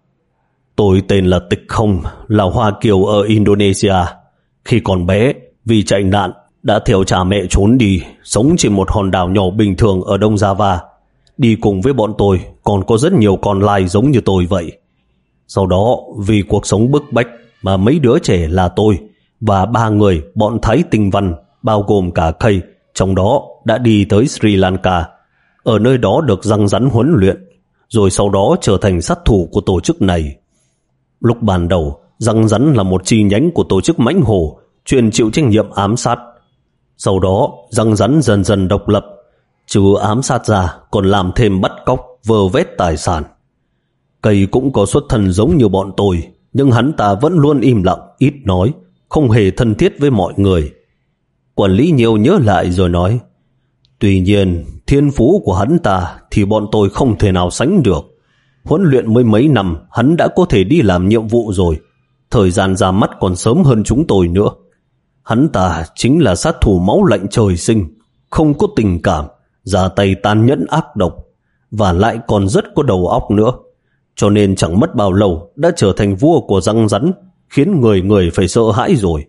tôi tên là Tịch Không, là Hoa Kiều ở Indonesia. Khi còn bé, vì chạy nạn, đã theo cha mẹ trốn đi, sống trên một hòn đảo nhỏ bình thường ở Đông Java. Đi cùng với bọn tôi, còn có rất nhiều con lai giống như tôi vậy. Sau đó, vì cuộc sống bức bách mà mấy đứa trẻ là tôi và ba người bọn Thái Tinh Văn, bao gồm cả Kay, trong đó đã đi tới Sri Lanka. Ở nơi đó được răng rắn huấn luyện, rồi sau đó trở thành sát thủ của tổ chức này. Lúc ban đầu, răng rắn là một chi nhánh của tổ chức Mãnh Hổ, chuyên chịu trách nhiệm ám sát. Sau đó, răng rắn dần dần độc lập, trừ ám sát ra còn làm thêm bắt cóc, vơ vét tài sản. Cây cũng có xuất thân giống như bọn tôi, nhưng hắn ta vẫn luôn im lặng, ít nói, không hề thân thiết với mọi người. Quản lý Nhiêu nhớ lại rồi nói, tuy nhiên, thiên phú của hắn ta thì bọn tôi không thể nào sánh được. Huấn luyện mới mấy năm, hắn đã có thể đi làm nhiệm vụ rồi. Thời gian ra mắt còn sớm hơn chúng tôi nữa. Hắn ta chính là sát thủ máu lạnh trời sinh, không có tình cảm, ra tay tàn nhẫn ác độc, và lại còn rất có đầu óc nữa. Cho nên chẳng mất bao lâu đã trở thành vua của răng rắn, khiến người người phải sợ hãi rồi.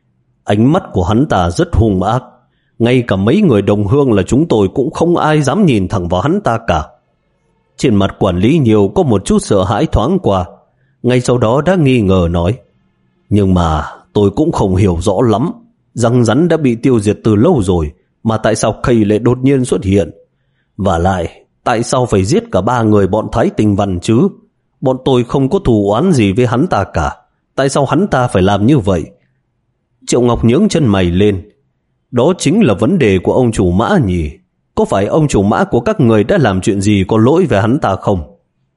Ánh mắt của hắn ta rất hung ác, ngay cả mấy người đồng hương là chúng tôi cũng không ai dám nhìn thẳng vào hắn ta cả. Trên mặt quản lý Nhiêu có một chút sợ hãi thoáng qua, ngay sau đó đã nghi ngờ nói, nhưng mà tôi cũng không hiểu rõ lắm, răng rắn đã bị tiêu diệt từ lâu rồi, mà tại sao Kay lại đột nhiên xuất hiện? Và lại, tại sao phải giết cả ba người bọn Thái Tinh Văn chứ? Bọn tôi không có thù oán gì với hắn ta cả, tại sao hắn ta phải làm như vậy? Triệu Ngọc nhướng chân mày lên, đó chính là vấn đề của ông chủ Mã nhỉ? Có phải ông chủ Mã của các người đã làm chuyện gì có lỗi về hắn ta không?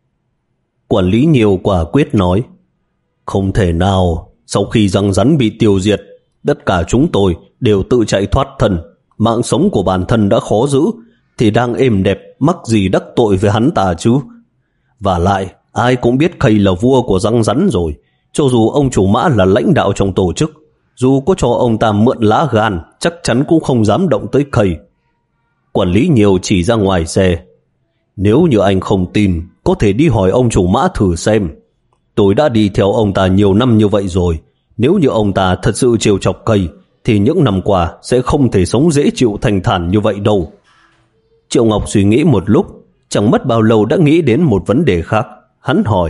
Quản lý Nhiêu quả quyết nói, không thể nào. Sau khi răng rắn bị tiêu diệt, tất cả chúng tôi đều tự chạy thoát thân. Mạng sống của bản thân đã khó giữ, thì đang êm đẹp, mắc gì đắc tội với hắn ta chứ? Và lại, ai cũng biết Kay là vua của răng rắn rồi. Cho dù ông chủ Mã là lãnh đạo trong tổ chức, dù có cho ông ta mượn lá gan, chắc chắn cũng không dám động tới Kay. Quản lý Nhiêu chỉ ra ngoài xe, nếu như anh không tin, có thể đi hỏi ông chủ Mã thử xem. Tôi đã đi theo ông ta nhiều năm như vậy rồi. Nếu như ông ta thật sự trêu chọc Kay, thì những năm qua sẽ không thể sống dễ chịu thanh thản như vậy đâu. Triệu Ngọc suy nghĩ một lúc, chẳng mất bao lâu đã nghĩ đến một vấn đề khác. Hắn hỏi,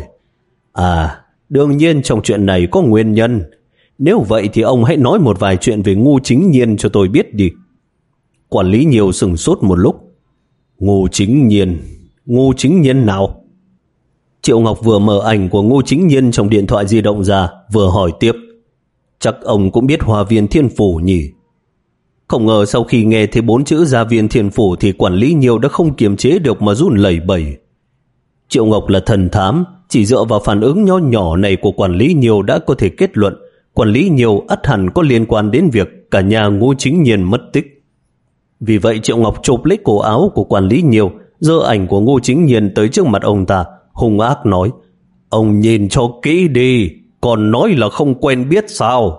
à, đương nhiên trong chuyện này có nguyên nhân. Nếu vậy thì ông hãy nói một vài chuyện về Ngu Chính Nhiên cho tôi biết đi. Quản lý Nhiều sửng sốt một lúc. Ngô Chính Nhiên? Ngô Chính Nhiên nào? Triệu Ngọc vừa mở ảnh của Ngô Chính Nhiên trong điện thoại di động ra, vừa hỏi tiếp. Chắc ông cũng biết Hoa Viên Thiên Phủ nhỉ? Không ngờ sau khi nghe thấy bốn chữ Gia Viên Thiên Phủ thì Quản lý Nhiều đã không kiềm chế được mà run lẩy bẩy. Triệu Ngọc là thần thám, chỉ dựa vào phản ứng nho nhỏ này của Quản lý Nhiều đã có thể kết luận Quản lý Nhiều ắt hẳn có liên quan đến việc cả nhà Ngô Chính Nhiên mất tích. Vì vậy Triệu Ngọc chộp lấy cổ áo của Quản lý Nhiều, giơ ảnh của Ngô Chính Nhiên tới trước mặt ông ta, hung ác nói: Ông nhìn cho kỹ đi, còn nói là không quen biết sao?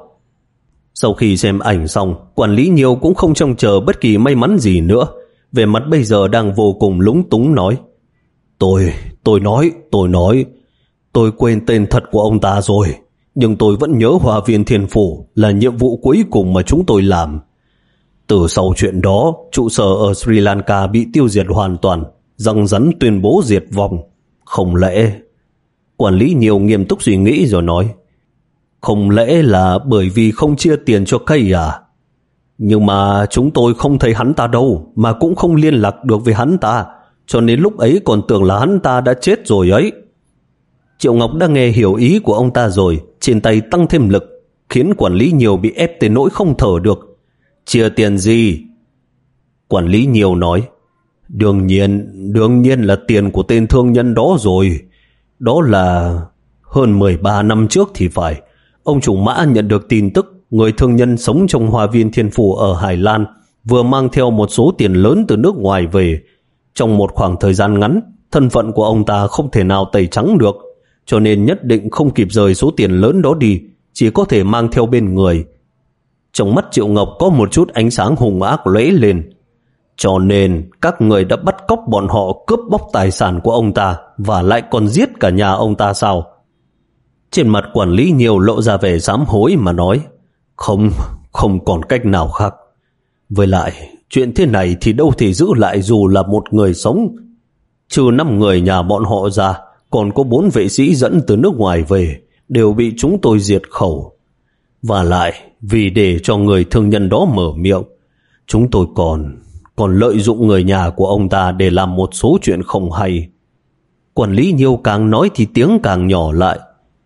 Sau khi xem ảnh xong, Quản lý Nhiều cũng không trông chờ bất kỳ may mắn gì nữa, về mặt bây giờ đang vô cùng lúng túng nói: Tôi, tôi nói, tôi nói, tôi quên tên thật của ông ta rồi, nhưng tôi vẫn nhớ Hoa Viên Thiên Phủ là nhiệm vụ cuối cùng mà chúng tôi làm. Từ sau chuyện đó, trụ sở ở Sri Lanka bị tiêu diệt hoàn toàn, răng rắn tuyên bố diệt vong. Không lẽ... Quản lý Nhiều nghiêm túc suy nghĩ rồi nói: Không lẽ là bởi vì không chia tiền cho Kay à? Nhưng mà chúng tôi không thấy hắn ta đâu, mà cũng không liên lạc được với hắn ta, cho nên lúc ấy còn tưởng là hắn ta đã chết rồi ấy. Triệu Ngọc đã nghe hiểu ý của ông ta rồi, trên tay tăng thêm lực, khiến Quản lý Nhiều bị ép tới nỗi không thở được. Chia tiền gì? Quản lý Nhiều nói: Đương nhiên, đương nhiên là tiền của tên thương nhân đó rồi. Đó là hơn mười ba năm trước thì phải. Ông chủ Mã nhận được tin tức người thương nhân sống trong Hoa Viên Thiên Phủ ở Hải Lan vừa mang theo một số tiền lớn từ nước ngoài về. Trong một khoảng thời gian ngắn, thân phận của ông ta không thể nào tẩy trắng được, cho nên nhất định không kịp rời số tiền lớn đó đi, chỉ có thể mang theo bên người. Trong mắt Triệu Ngọc có một chút ánh sáng hung ác lóe lên. Cho nên các người đã bắt cóc bọn họ cướp bóc tài sản của ông ta và lại còn giết cả nhà ông ta sao? Trên mặt Quản lý Nhiều lộ ra vẻ sám hối mà nói: Không, không còn cách nào khác. Với lại, chuyện thế này thì đâu thể giữ lại dù là một người sống. Trừ năm người nhà bọn họ ra, còn có bốn vệ sĩ dẫn từ nước ngoài về, đều bị chúng tôi diệt khẩu. Và lại, vì để cho người thương nhân đó mở miệng, chúng tôi còn còn lợi dụng người nhà của ông ta để làm một số chuyện không hay. Quản lý Nhiều càng nói thì tiếng càng nhỏ lại.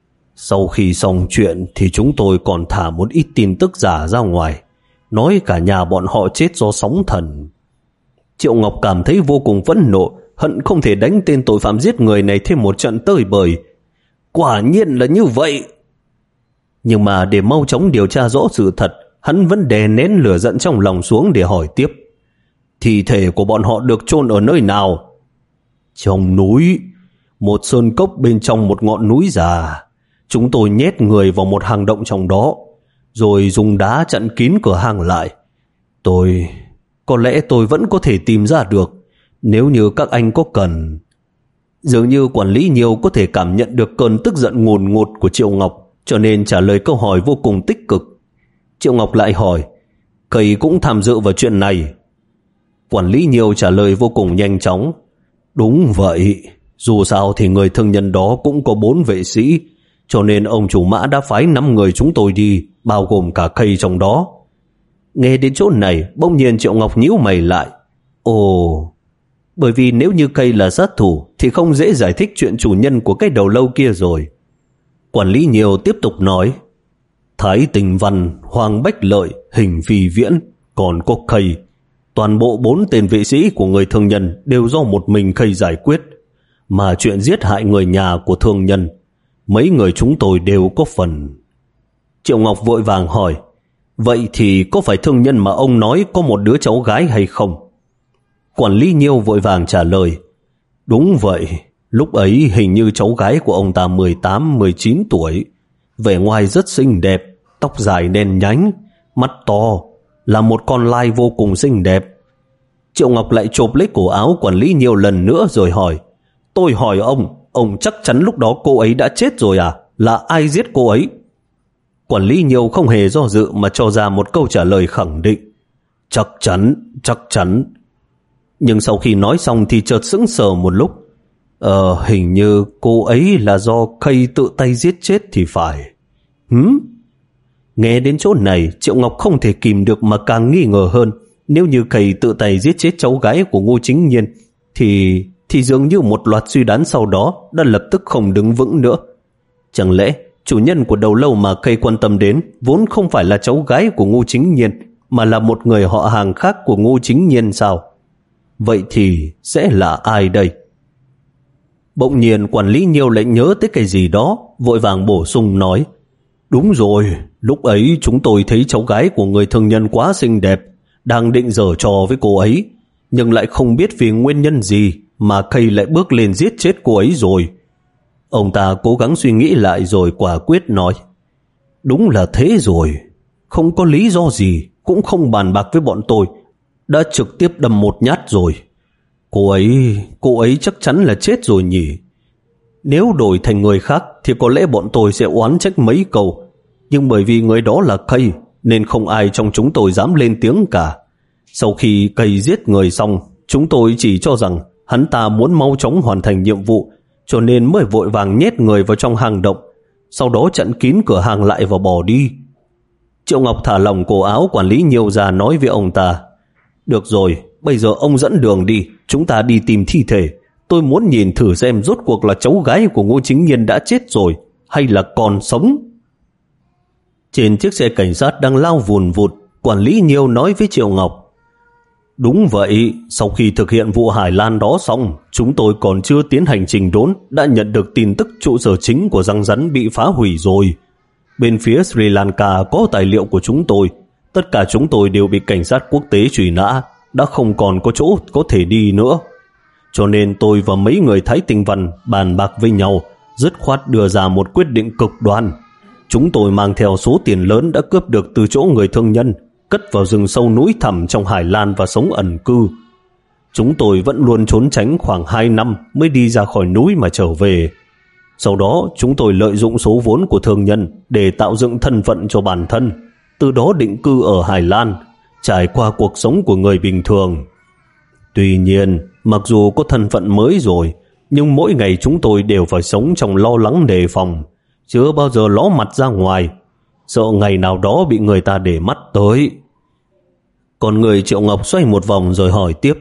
Sau khi xong chuyện thì chúng tôi còn thả một ít tin tức giả ra ngoài, nói cả nhà bọn họ chết do sóng thần. Triệu Ngọc cảm thấy vô cùng phẫn nộ, hận không thể đánh tên tội phạm giết người này thêm một trận tơi bời. Quả nhiên là như vậy. Nhưng mà để mau chóng điều tra rõ sự thật, hắn vẫn đè nén lửa giận trong lòng xuống để hỏi tiếp: Thi thể của bọn họ được chôn ở nơi nào? Trong núi, một sơn cốc bên trong một ngọn núi già. Chúng tôi nhét người vào một hang động trong đó, rồi dùng đá chặn kín cửa hang lại. Tôi... Có lẽ tôi vẫn có thể tìm ra được, nếu như các anh có cần. Dường như Quản lý Nhiều có thể cảm nhận được cơn tức giận ngùn ngụt của Triệu Ngọc, cho nên trả lời câu hỏi vô cùng tích cực. Triệu Ngọc lại hỏi: Kay cũng tham dự vào chuyện này? Quản lý Nhiều trả lời vô cùng nhanh chóng: Đúng vậy, dù sao thì người thương nhân đó cũng có bốn vệ sĩ, cho nên ông chủ Mã đã phái năm người chúng tôi đi, bao gồm cả Kay trong đó. Nghe đến chỗ này, bỗng nhiên Triệu Ngọc nhíu mày lại. Ồ, bởi vì nếu như Kay là sát thủ thì không dễ giải thích chuyện chủ nhân của cái đầu lâu kia rồi. Quản lý Nhiều tiếp tục nói: Thái Tình Văn, Hoàng Bách Lợi, Hình Phi Viễn, còn có Kay. Toàn bộ bốn tên vệ sĩ của người thương nhân đều do một mình Kay giải quyết. Mà chuyện giết hại người nhà của thương nhân, mấy người chúng tôi đều có phần. Triệu Ngọc vội vàng hỏi: Vậy thì có phải thương nhân mà ông nói có một đứa cháu gái hay không? Quản lý Nhiêu vội vàng trả lời: Đúng vậy, lúc ấy hình như cháu gái của ông ta mười tám mười chín tuổi, vẻ ngoài rất xinh đẹp, tóc dài đen nhánh, mắt to, là một con lai vô cùng xinh đẹp. Triệu Ngọc lại chộp lấy cổ áo quản lý Nhiêu lần nữa rồi hỏi: Tôi hỏi ông, ông chắc chắn lúc đó cô ấy đã chết rồi à? Là ai giết cô ấy? Quản lý Nhiêu không hề do dự mà cho ra một câu trả lời khẳng định: Chắc chắn, chắc chắn. Nhưng sau khi nói xong thì chợt sững sờ một lúc. Ờ, hình như cô ấy là do Kay tự tay giết chết thì phải. Hứ? Nghe đến chỗ này, Triệu Ngọc không thể kìm được mà càng nghi ngờ hơn, Nếu như Cây tự tay giết chết cháu gái của Ngô Chính Nhiên thì thì dường như một loạt suy đoán sau đó đã lập tức không đứng vững nữa. Chẳng lẽ chủ nhân của đầu lâu mà Cây quan tâm đến vốn không phải là cháu gái của Ngô Chính Nhiên, mà là một người họ hàng khác của Ngô Chính Nhiên sao? Vậy thì sẽ là ai đây? Bỗng nhiên quản lý Nhiêu lại nhớ tới cái gì đó, vội vàng bổ sung nói: đúng rồi, lúc ấy chúng tôi thấy cháu gái của người thương nhân quá xinh đẹp, đang định giở trò với cô ấy, nhưng lại không biết vì nguyên nhân gì mà Cây lại bước lên giết chết cô ấy rồi. Ông ta cố gắng suy nghĩ lại rồi quả quyết nói: đúng là thế rồi, không có lý do gì, cũng không bàn bạc với bọn tôi, đã trực tiếp đâm một nhát rồi. Cô ấy, cô ấy chắc chắn là chết rồi nhỉ. Nếu đổi thành người khác thì có lẽ bọn tôi sẽ oán trách mấy câu, nhưng bởi vì người đó là Cây nên không ai trong chúng tôi dám lên tiếng cả. Sau khi Cây giết người xong, chúng tôi chỉ cho rằng hắn ta muốn mau chóng hoàn thành nhiệm vụ, cho nên mới vội vàng nhét người vào trong hang động, sau đó chặn kín cửa hàng lại và bỏ đi. Triệu Ngọc thả lỏng cổ áo quản lý Nhiêu ra, nói với ông ta: được rồi, bây giờ ông dẫn đường đi, chúng ta đi tìm thi thể. Tôi muốn nhìn thử xem rốt cuộc là cháu gái của Ngô Chính Nhiên đã chết rồi hay là còn sống. Trên chiếc xe cảnh sát đang lao vùn vụt, quản lý Nhiêu nói với Triệu Ngọc: đúng vậy, sau khi thực hiện vụ Hải Lan đó xong, chúng tôi còn chưa tiến hành trình đốn đã nhận được tin tức trụ sở chính của răng rắn bị phá hủy rồi. Bên phía Sri Lanka có tài liệu của chúng tôi, tất cả chúng tôi đều bị cảnh sát quốc tế truy nã, đã không còn có chỗ có thể đi nữa. Cho nên tôi và mấy người Thái Tinh Văn bàn bạc với nhau, dứt khoát đưa ra một quyết định cực đoan. Chúng tôi mang theo số tiền lớn đã cướp được từ chỗ người thương nhân, cất vào rừng sâu núi thẳm trong Hải Lan và sống ẩn cư. Chúng tôi vẫn luôn trốn tránh khoảng hai năm mới đi ra khỏi núi mà trở về. Sau đó chúng tôi lợi dụng số vốn của thương nhân để tạo dựng thân phận cho bản thân, từ đó định cư ở Hải Lan, trải qua cuộc sống của người bình thường. Tuy nhiên, mặc dù có thân phận mới rồi, nhưng mỗi ngày chúng tôi đều phải sống trong lo lắng đề phòng, chưa bao giờ ló mặt ra ngoài, sợ ngày nào đó bị người ta để mắt tới. Còn người Triệu Ngọc xoay một vòng rồi hỏi tiếp: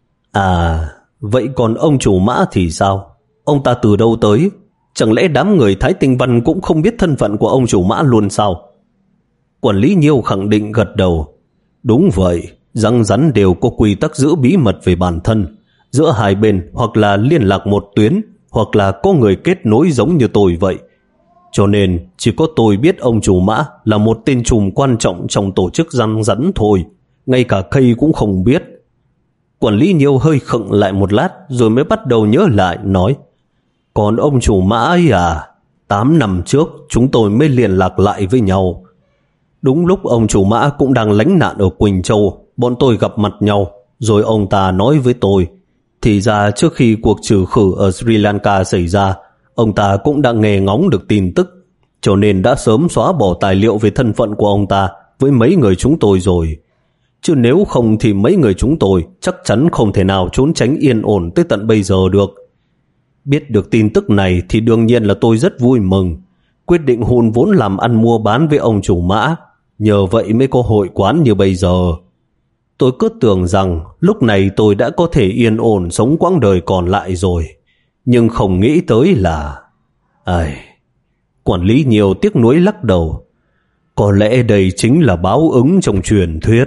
à, vậy còn ông chủ Mã thì sao? Ông ta từ đâu tới? Chẳng lẽ đám người Thái Tinh Văn cũng không biết thân phận của ông chủ Mã luôn sao? Quản lý Nhiêu khẳng định gật đầu: đúng vậy, răng rắn đều có quy tắc giữ bí mật về bản thân. Giữa hai bên hoặc là liên lạc một tuyến, hoặc là có người kết nối giống như tôi vậy. Cho nên chỉ có tôi biết ông chủ Mã là một tên trùm quan trọng trong tổ chức răng rắn thôi, ngay cả Cây cũng không biết. Quản lý Nhiêu hơi khựng lại một lát rồi mới bắt đầu nhớ lại, nói: còn ông chủ Mã ấy à, tám năm trước chúng tôi mới liên lạc lại với nhau. Đúng lúc ông chủ Mã cũng đang lánh nạn ở Quỳnh Châu, bọn tôi gặp mặt nhau, rồi ông ta nói với tôi, thì ra trước khi cuộc trừ khử ở Sri Lanka xảy ra, ông ta cũng đã nghe ngóng được tin tức, cho nên đã sớm xóa bỏ tài liệu về thân phận của ông ta với mấy người chúng tôi rồi. Chứ nếu không thì mấy người chúng tôi chắc chắn không thể nào trốn tránh yên ổn tới tận bây giờ được. Biết được tin tức này thì đương nhiên là tôi rất vui mừng, quyết định hùn vốn làm ăn mua bán với ông chủ Mã, nhờ vậy mới có hội quán như bây giờ. Tôi cứ tưởng rằng lúc này tôi đã có thể yên ổn sống quãng đời còn lại rồi, nhưng không nghĩ tới là... Ai... Quản lý Nhiêu tiếc nuối lắc đầu. Có lẽ đây chính là báo ứng trong truyền thuyết.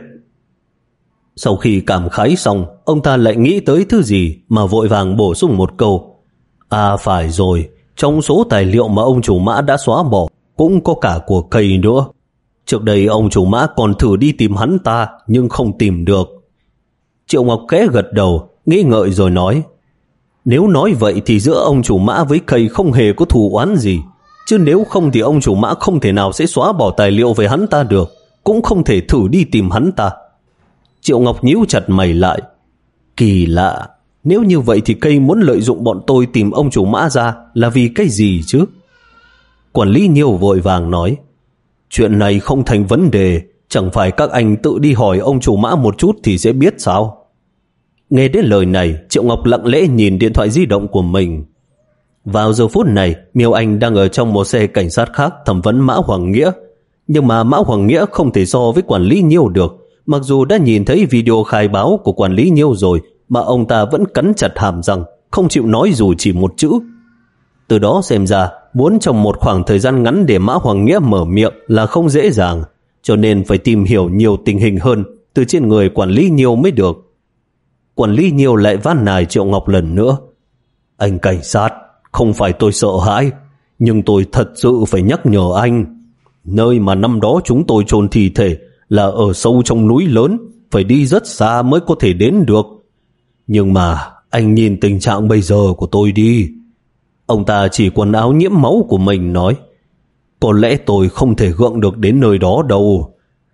Sau khi cảm khái xong, ông ta lại nghĩ tới thứ gì mà vội vàng bổ sung một câu: à phải rồi, trong số tài liệu mà ông chủ Mã đã xóa bỏ cũng có cả của Cây nữa. Trước đây ông chủ Mã còn thử đi tìm hắn ta nhưng không tìm được. Triệu Ngọc khẽ gật đầu, nghĩ ngợi rồi nói: nếu nói vậy thì giữa ông chủ Mã với Cây không hề có thù oán gì, chứ nếu không thì ông chủ Mã không thể nào sẽ xóa bỏ tài liệu về hắn ta được, cũng không thể thử đi tìm hắn ta. Triệu Ngọc nhíu chặt mày lại. Kỳ lạ, nếu như vậy thì Cây muốn lợi dụng bọn tôi tìm ông chủ Mã ra là vì cái gì chứ? Quản lý Nhiêu vội vàng nói: chuyện này không thành vấn đề, chẳng phải các anh tự đi hỏi ông chủ Mã một chút thì sẽ biết sao? Nghe đến lời này, Triệu Ngọc lặng lẽ nhìn điện thoại di động của mình. Vào giờ phút này, Miêu Anh đang ở trong một xe cảnh sát khác thẩm vấn Mã Hoàng Nghĩa, nhưng mà Mã Hoàng Nghĩa không thể so với quản lý Nhiêu được, Mặc dù đã nhìn thấy video khai báo của quản lý Nhiêu rồi mà ông ta vẫn cắn chặt hàm răng, không chịu nói dù chỉ một chữ. Từ đó xem ra, muốn trong một khoảng thời gian ngắn để Mã Hoàng Nghĩa mở miệng là không dễ dàng, cho nên phải tìm hiểu nhiều tình hình hơn từ trên người quản lý Nhiêu mới được. Quản lý Nhiêu lại van nài Triệu Ngọc lần nữa. Anh cảnh sát, không phải tôi sợ hãi, nhưng tôi thật sự phải nhắc nhở anh. Nơi mà năm đó chúng tôi chôn thi thể là ở sâu trong núi lớn, phải đi rất xa mới có thể đến được. Nhưng mà anh nhìn tình trạng bây giờ của tôi đi. Ông ta chỉ quần áo nhiễm máu của mình nói, có lẽ tôi không thể gượng được đến nơi đó đâu.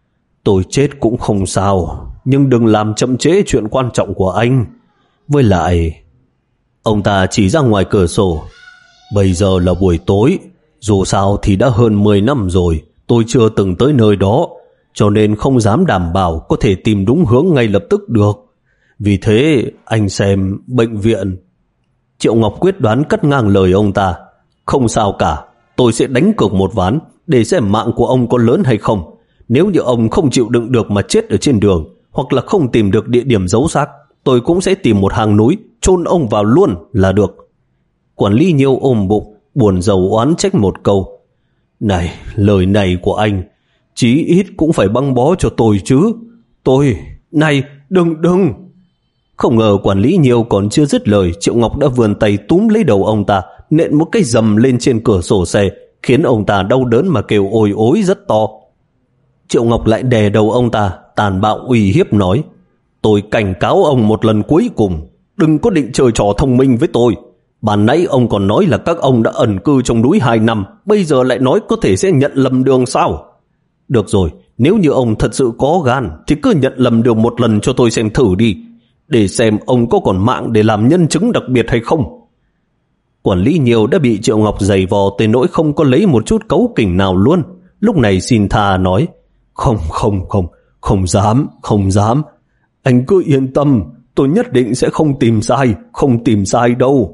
Tôi chết cũng không sao, nhưng đừng làm chậm trễ chuyện quan trọng của anh. Với lại, ông ta chỉ ra ngoài cửa sổ, bây giờ là buổi tối, dù sao thì đã hơn mười năm rồi, tôi chưa từng tới nơi đó, cho nên không dám đảm bảo có thể tìm đúng hướng ngay lập tức được. Vì thế, anh xem bệnh viện. Triệu Ngọc quyết đoán cắt ngang lời ông ta. Không sao cả, tôi sẽ đánh cược một ván để xem mạng của ông có lớn hay không. Nếu như ông không chịu đựng được mà chết ở trên đường, hoặc là không tìm được địa điểm giấu xác, tôi cũng sẽ tìm một hang núi chôn ông vào luôn là được. Quản lý Nhiêu ôm bụng, buồn rầu oán trách một câu. Này, lời này của anh, chí ít cũng phải băng bó cho tôi chứ. Tôi, này, đừng đừng. Không ngờ quản lý Nhiêu còn chưa dứt lời, Triệu Ngọc đã vươn tay túm lấy đầu ông ta, nện một cái dầm lên trên cửa sổ xe, khiến ông ta đau đớn mà kêu ôi ối rất to. Triệu Ngọc lại đè đầu ông ta, tàn bạo uy hiếp nói, tôi cảnh cáo ông một lần cuối cùng, đừng có định chơi trò thông minh với tôi. Ban nãy ông còn nói là các ông đã ẩn cư trong núi hai năm, bây giờ lại nói có thể sẽ nhận lầm đường sao? Được rồi, nếu như ông thật sự có gan thì cứ nhận lầm đường một lần cho tôi xem thử đi, để xem ông có còn mạng để làm nhân chứng đặc biệt hay không. Quản lý Nhiêu đã bị Triệu Ngọc giày vò tới nỗi không có lấy một chút cấu kỉnh nào luôn. Lúc này xin tha nói, không không không, không dám, không dám. Anh cứ yên tâm, tôi nhất định sẽ không tìm sai, không tìm sai đâu.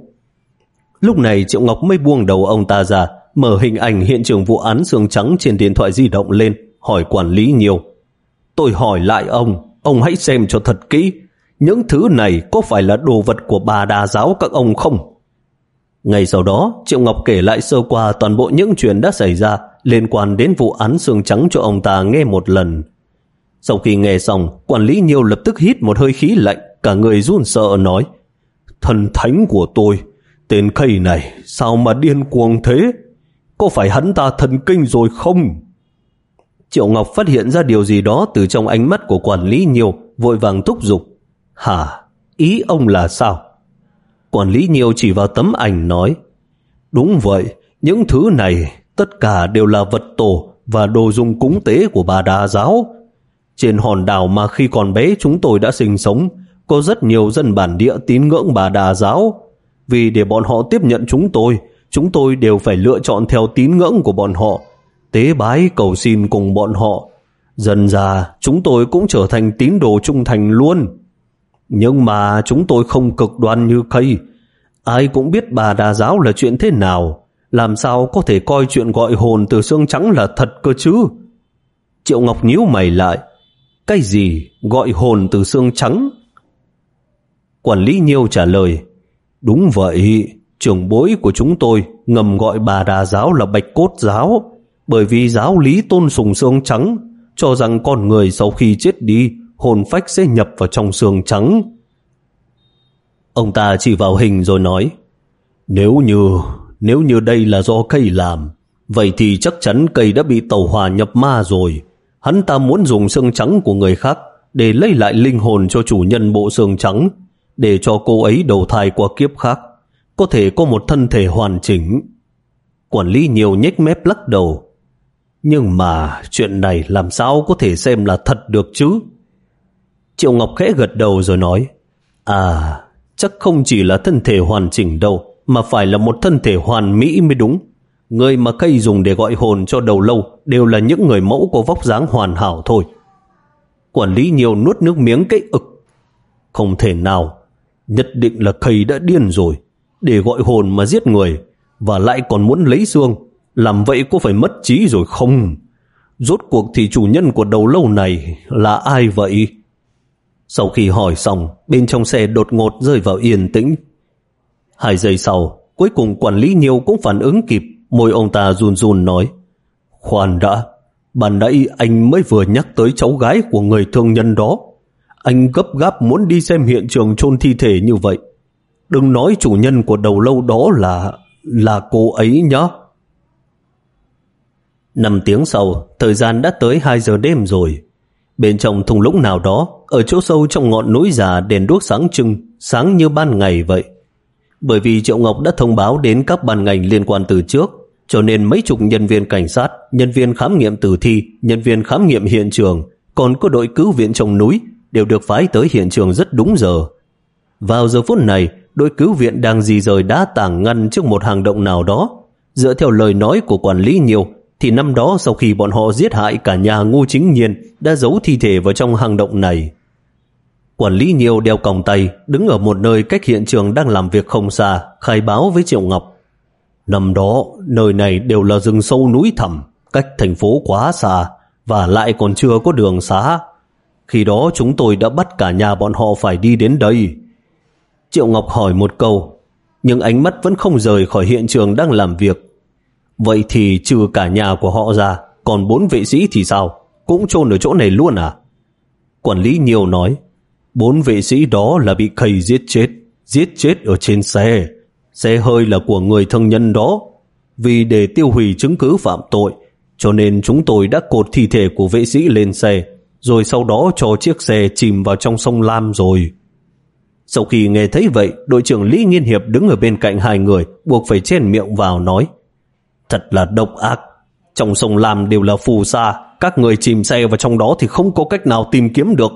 Lúc này Triệu Ngọc mới buông đầu ông ta ra, mở hình ảnh hiện trường vụ án xương trắng trên điện thoại di động lên, hỏi quản lý Nhiêu. Tôi hỏi lại ông, ông hãy xem cho thật kỹ, những thứ này có phải là đồ vật của Bà Đà giáo các ông không? Ngay sau đó, Triệu Ngọc kể lại sơ qua toàn bộ những chuyện đã xảy ra liên quan đến vụ án xương trắng cho ông ta nghe một lần. Sau khi nghe xong, quản lý Nhiêu lập tức hít một hơi khí lạnh, cả người run sợ nói, thần thánh của tôi, tên Kay này sao mà điên cuồng thế? Có phải hắn ta thần kinh rồi không? Triệu Ngọc phát hiện ra điều gì đó từ trong ánh mắt của quản lý Nhiêu, vội vàng thúc giục. Hả? Ý ông là sao? Quản lý Nhiêu chỉ vào tấm ảnh nói, đúng vậy, những thứ này tất cả đều là vật tổ và đồ dùng cúng tế của Bà Đà giáo. Trên hòn đảo mà khi còn bé chúng tôi đã sinh sống, có rất nhiều dân bản địa tín ngưỡng Bà Đà giáo. Vì để bọn họ tiếp nhận chúng tôi, chúng tôi đều phải lựa chọn theo tín ngưỡng của bọn họ, tế bái cầu xin cùng bọn họ. Dần ra chúng tôi cũng trở thành tín đồ trung thành luôn. Nhưng mà chúng tôi không cực đoan như Kay. Ai cũng biết Bà Đà giáo là chuyện thế nào, làm sao có thể coi chuyện gọi hồn từ xương trắng là thật cơ chứ? Triệu Ngọc nhíu mày lại. Cái gì gọi hồn từ xương trắng? Quản lý Nhiêu trả lời, đúng vậy, trưởng bối của chúng tôi ngầm gọi Bà Đà giáo là Bạch Cốt giáo, bởi vì giáo lý tôn sùng xương trắng, cho rằng con người sau khi chết đi, hồn phách sẽ nhập vào trong xương trắng. Ông ta chỉ vào hình rồi nói, nếu như nếu như đây là do Kay làm, vậy thì chắc chắn Kay đã bị tẩu hỏa nhập ma rồi. Hắn ta muốn dùng xương trắng của người khác để lấy lại linh hồn cho chủ nhân bộ xương trắng, để cho cô ấy đầu thai qua kiếp khác, có thể có một thân thể hoàn chỉnh. Quản lý Nhiêu nhếch mép lắc đầu. Nhưng mà chuyện này làm sao có thể xem là thật được chứ? Triệu Ngọc khẽ gật đầu rồi nói, à, chắc không chỉ là thân thể hoàn chỉnh đâu, mà phải là một thân thể hoàn mỹ mới đúng. Người mà Kay dùng để gọi hồn cho đầu lâu đều là những người mẫu có vóc dáng hoàn hảo thôi. Quản lý Nhiêu nuốt nước miếng cái ực. Không thể nào, nhất định là Kay đã điên rồi, để gọi hồn mà giết người, và lại còn muốn lấy xương. Làm vậy có phải mất trí rồi không? rốt cuộc thì chủ nhân của đầu lâu này là ai vậy? Sau khi hỏi xong, bên trong xe đột ngột rơi vào yên tĩnh. Hai giây sau, cuối cùng quản lý Nhiêu cũng phản ứng kịp, môi ông ta run run nói: Khoan đã, ban nãy anh mới vừa nhắc tới cháu gái của người thương nhân đó. Anh gấp gáp muốn đi xem hiện trường chôn thi thể như vậy. Đừng nói chủ nhân của đầu lâu đó là... là cô ấy nhá. Năm tiếng sau, thời gian đã tới hai giờ đêm rồi. Bên trong thung lũng nào đó, ở chỗ sâu trong ngọn núi già, đèn đuốc sáng trưng, sáng như ban ngày vậy. Bởi vì Triệu Ngọc đã thông báo đến các ban ngành liên quan từ trước, cho nên mấy chục nhân viên cảnh sát, nhân viên khám nghiệm tử thi, nhân viên khám nghiệm hiện trường, còn có đội cứu viện trong núi đều được phái tới hiện trường rất đúng giờ. Vào giờ phút này, đội cứu viện đang di rời đá tảng ngăn trước một hang động nào đó. Dựa theo lời nói của quản lý Nhiêu, thì năm đó sau khi bọn họ giết hại cả nhà Ngô Chính Nhiên đã giấu thi thể vào trong hang động này. Quản lý Nhiêu đeo còng tay, đứng ở một nơi cách hiện trường đang làm việc không xa, khai báo với Triệu Ngọc. Năm đó, nơi này đều là rừng sâu núi thẳm, cách thành phố quá xa, và lại còn chưa có đường xá. Khi đó chúng tôi đã bắt cả nhà bọn họ phải đi đến đây. Triệu Ngọc hỏi một câu, nhưng ánh mắt vẫn không rời khỏi hiện trường đang làm việc. Vậy thì trừ cả nhà của họ ra, còn bốn vệ sĩ thì sao? Cũng chôn ở chỗ này luôn à? Quản lý Nhiêu nói, bốn vệ sĩ đó là bị Khầy giết chết, giết chết ở trên xe. Xe hơi là của người thân nhân đó. Vì để tiêu hủy chứng cứ phạm tội, cho nên chúng tôi đã cột thi thể của vệ sĩ lên xe, rồi sau đó cho chiếc xe chìm vào trong sông Lam rồi. Sau khi nghe thấy vậy, đội trưởng Lý Nghiên Hiệp đứng ở bên cạnh hai người, buộc phải chen miệng vào nói, thật là độc ác. Trong sông Lam đều là phù sa, các người chìm xe vào trong đó thì không có cách nào tìm kiếm được.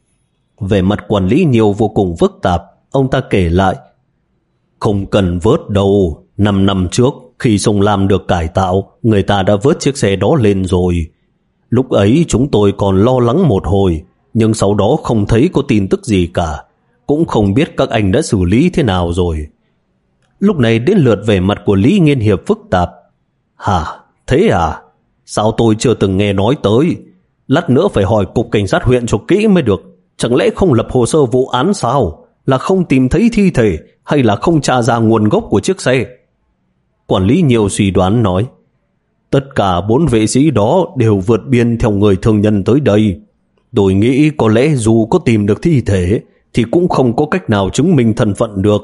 Về mặt quản lý Nhiêu vô cùng phức tạp, ông ta kể lại, không cần vớt đâu. Năm năm trước, khi sông Lam được cải tạo, người ta đã vớt chiếc xe đó lên rồi. Lúc ấy chúng tôi còn lo lắng một hồi, nhưng sau đó không thấy có tin tức gì cả. Cũng không biết các anh đã xử lý thế nào rồi. Lúc này đến lượt về mặt của Lý Nghiên Hiệp phức tạp. Hả? Thế à? Sao tôi chưa từng nghe nói tới? Lát nữa phải hỏi cục cảnh sát huyện cho kỹ mới được. Chẳng lẽ không lập hồ sơ vụ án sao? Là không tìm thấy thi thể, hay là không tra ra nguồn gốc của chiếc xe? Quản lý Nhiêu suy đoán nói, tất cả bốn vệ sĩ đó đều vượt biên theo người thương nhân tới đây. Tôi nghĩ có lẽ dù có tìm được thi thể thì cũng không có cách nào chứng minh thân phận được.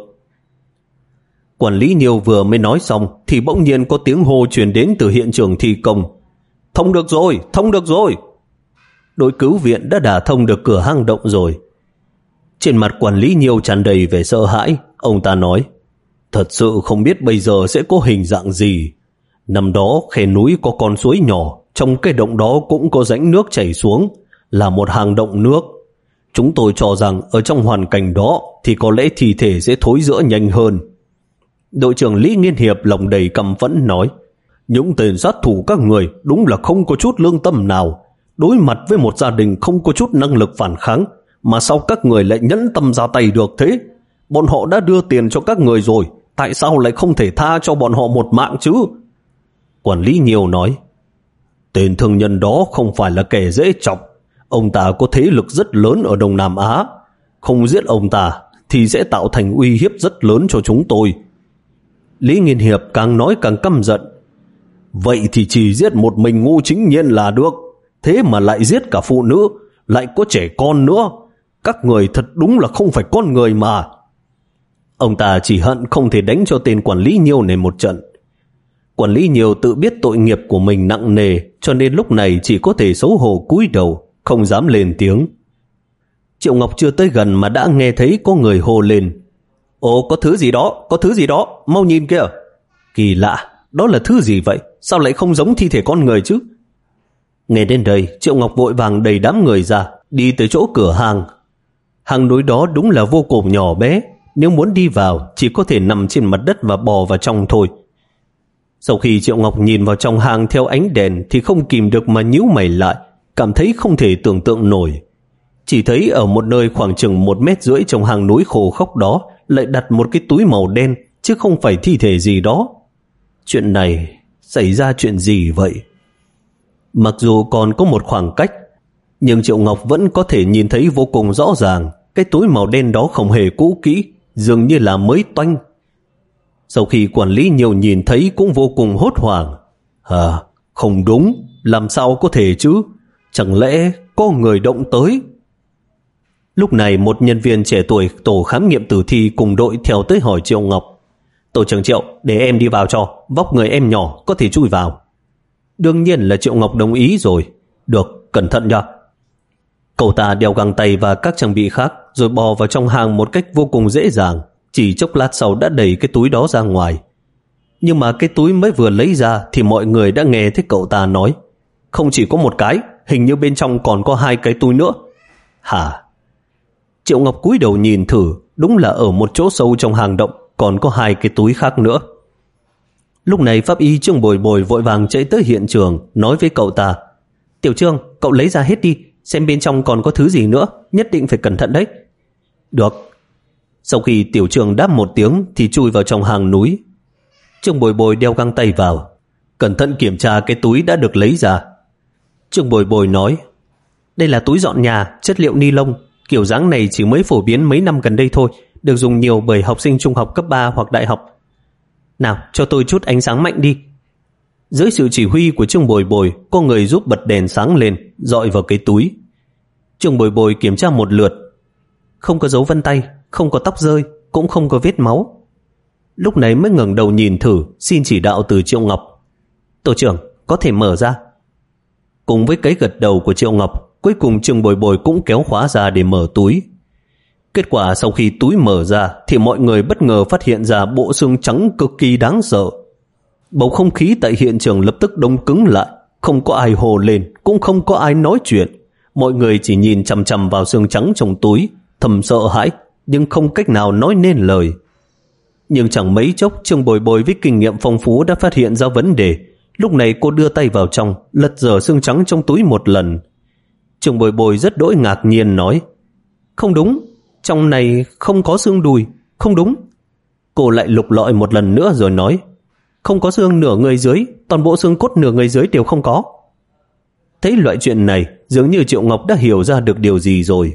Quản lý Nhiêu vừa mới nói xong thì bỗng nhiên có tiếng hô truyền đến từ hiện trường thi công. Thông được rồi, thông được rồi. Đội cứu viện đã đả thông được cửa hang động rồi. Trên mặt quản lý Nhiêu tràn đầy vẻ sợ hãi, ông ta nói, thật sự không biết bây giờ sẽ có hình dạng gì. Năm đó khe núi có con suối nhỏ, trong cái động đó cũng có rãnh nước chảy xuống, là một hang động nước. Chúng tôi cho rằng ở trong hoàn cảnh đó thì có lẽ thi thể sẽ thối rữa nhanh hơn. Đội trưởng Lý Nghiên Hiệp lòng đầy căm phẫn nói, những tên sát thủ các người đúng là không có chút lương tâm nào. Đối mặt với một gia đình không có chút năng lực phản kháng, mà sao các người lại nhẫn tâm ra tay được thế? Bọn họ đã đưa tiền cho các người rồi, tại sao lại không thể tha cho bọn họ một mạng chứ? Quản lý Nhiêu nói, tên thương nhân đó không phải là kẻ dễ chọc. Ông ta có thế lực rất lớn ở Đông Nam Á. Không giết ông ta thì sẽ tạo thành uy hiếp rất lớn cho chúng tôi. Lý Nghiên Hiệp càng nói càng căm giận. Vậy thì chỉ giết một mình Ngô Chính Nhiên là được. Thế mà lại giết cả phụ nữ, lại có trẻ con nữa. Các người thật đúng là không phải con người mà. Ông ta chỉ hận không thể đánh cho tên quản lý Nhiêu này một trận. Quản lý Nhiêu tự biết tội nghiệp của mình nặng nề, cho nên lúc này chỉ có thể xấu hổ cúi đầu, không dám lên tiếng. Triệu Ngọc chưa tới gần mà đã nghe thấy có người hô lên, ồ, có thứ gì đó, có thứ gì đó, mau nhìn kìa. Kỳ lạ, đó là thứ gì vậy? Sao lại không giống thi thể con người chứ? Nghe đến đây, Triệu Ngọc vội vàng đẩy đám người ra, đi tới chỗ cửa hang. Hang núi đó đúng là vô cùng nhỏ bé, nếu muốn đi vào chỉ có thể nằm trên mặt đất và bò vào trong thôi. Sau khi Triệu Ngọc nhìn vào trong hang theo ánh đèn thì không kìm được mà nhíu mày lại, cảm thấy không thể tưởng tượng nổi. Chỉ thấy ở một nơi khoảng chừng một mét rưỡi trong hang núi khô khốc đó lại đặt một cái túi màu đen, chứ không phải thi thể gì đó. Chuyện này xảy ra chuyện gì vậy? Mặc dù còn có một khoảng cách, nhưng Triệu Ngọc vẫn có thể nhìn thấy vô cùng rõ ràng. Cái túi màu đen đó không hề cũ kỹ, dường như là mới toanh. Sau khi quản lý nhiều nhìn thấy cũng vô cùng hốt hoảng. À, không đúng, làm sao có thể chứ? Chẳng lẽ có người động tới? Lúc này một nhân viên trẻ tuổi tổ khám nghiệm tử thi cùng đội theo tới hỏi Triệu Ngọc. Tổ trưởng Triệu, để em đi vào cho, vóc người em nhỏ có thể chui vào. Đương nhiên là Triệu Ngọc đồng ý rồi. Được, cẩn thận nha. Cậu ta đeo găng tay và các trang bị khác rồi bò vào trong hang một cách vô cùng dễ dàng. Chỉ chốc lát sau đã đẩy cái túi đó ra ngoài. Nhưng mà cái túi mới vừa lấy ra thì mọi người đã nghe thấy cậu ta nói, không chỉ có một cái, hình như bên trong còn có hai cái túi nữa. Hả? Triệu Ngọc cúi đầu nhìn thử, đúng là ở một chỗ sâu trong hang động còn có hai cái túi khác nữa. Lúc này pháp y Trương Bồi Bồi vội vàng chạy tới hiện trường, nói với cậu ta, Tiểu Trương, cậu lấy ra hết đi, xem bên trong còn có thứ gì nữa, nhất định phải cẩn thận đấy. Được. Sau khi Tiểu Trương đáp một tiếng thì chui vào trong hang núi. Trương Bồi Bồi đeo găng tay vào, cẩn thận kiểm tra cái túi đã được lấy ra. Trương Bồi Bồi nói, đây là túi dọn nhà, chất liệu ni lông, kiểu dáng này chỉ mới phổ biến mấy năm gần đây thôi, được dùng nhiều bởi học sinh trung học cấp ba hoặc đại học. Nào, cho tôi chút ánh sáng mạnh đi. Dưới sự chỉ huy của Trương Bồi Bồi, có người giúp bật đèn sáng lên, dọi vào cái túi. Trương Bồi Bồi kiểm tra một lượt, không có dấu vân tay, không có tóc rơi, cũng không có vết máu. Lúc này mới ngẩng đầu nhìn thử, xin chỉ đạo từ Triệu Ngọc. Tổ trưởng, có thể mở ra. Cùng với cái gật đầu của Triệu Ngọc, cuối cùng Trương Bồi Bồi cũng kéo khóa ra để mở túi. Kết quả sau khi túi mở ra thì mọi người bất ngờ phát hiện ra bộ xương trắng cực kỳ đáng sợ. Bầu không khí tại hiện trường lập tức đông cứng lại, không có ai hô lên, cũng không có ai nói chuyện. Mọi người chỉ nhìn chằm chằm vào xương trắng trong túi, thầm sợ hãi, nhưng không cách nào nói nên lời. Nhưng chẳng mấy chốc, Trương Bồi Bồi với kinh nghiệm phong phú đã phát hiện ra vấn đề. Lúc này cô đưa tay vào trong, lật dở xương trắng trong túi một lần. Trương Bồi Bồi rất đỗi ngạc nhiên nói, không đúng, trong này không có xương đùi, không đúng. Cô lại lục lọi một lần nữa rồi nói, không có xương nửa người dưới, toàn bộ xương cốt nửa người dưới đều không có. Thấy loại chuyện này, dường như Triệu Ngọc đã hiểu ra được điều gì rồi.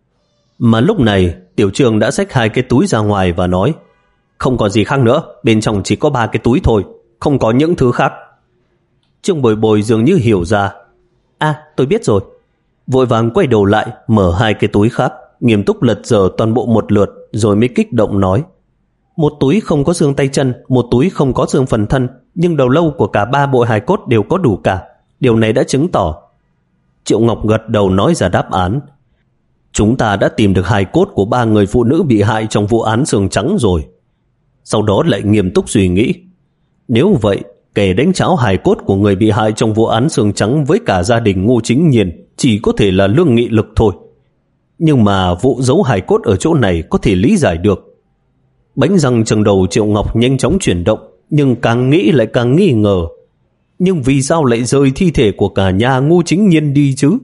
Mà lúc này, Tiểu Trương đã xách hai cái túi ra ngoài và nói, không có gì khác nữa, bên trong chỉ có ba cái túi thôi, không có những thứ khác. Trương Bồi Bồi dường như hiểu ra. À, tôi biết rồi. Vội vàng quay đầu lại, mở hai cái túi khác, nghiêm túc lật dở toàn bộ một lượt, rồi mới kích động nói, một túi không có xương tay chân, một túi không có xương phần thân, nhưng đầu lâu của cả ba bộ hài cốt đều có đủ cả. Điều này đã chứng tỏ. Triệu Ngọc gật đầu nói ra đáp án. Chúng ta đã tìm được hài cốt của ba người phụ nữ bị hại trong vụ án xương trắng rồi. Sau đó lại nghiêm túc suy nghĩ. Nếu vậy, kẻ đánh cháo hài cốt của người bị hại trong vụ án xương trắng với cả gia đình Ngô Chính Nhiên chỉ có thể là Lương Nghị Lực thôi. Nhưng mà vụ giấu hài cốt ở chỗ này có thể lý giải được. Bánh răng trong đầu Triệu Ngọc nhanh chóng chuyển động, nhưng càng nghĩ lại càng nghi ngờ. Nhưng vì sao lại rời thi thể của cả nhà Ngô Chính Nhiên đi chứ?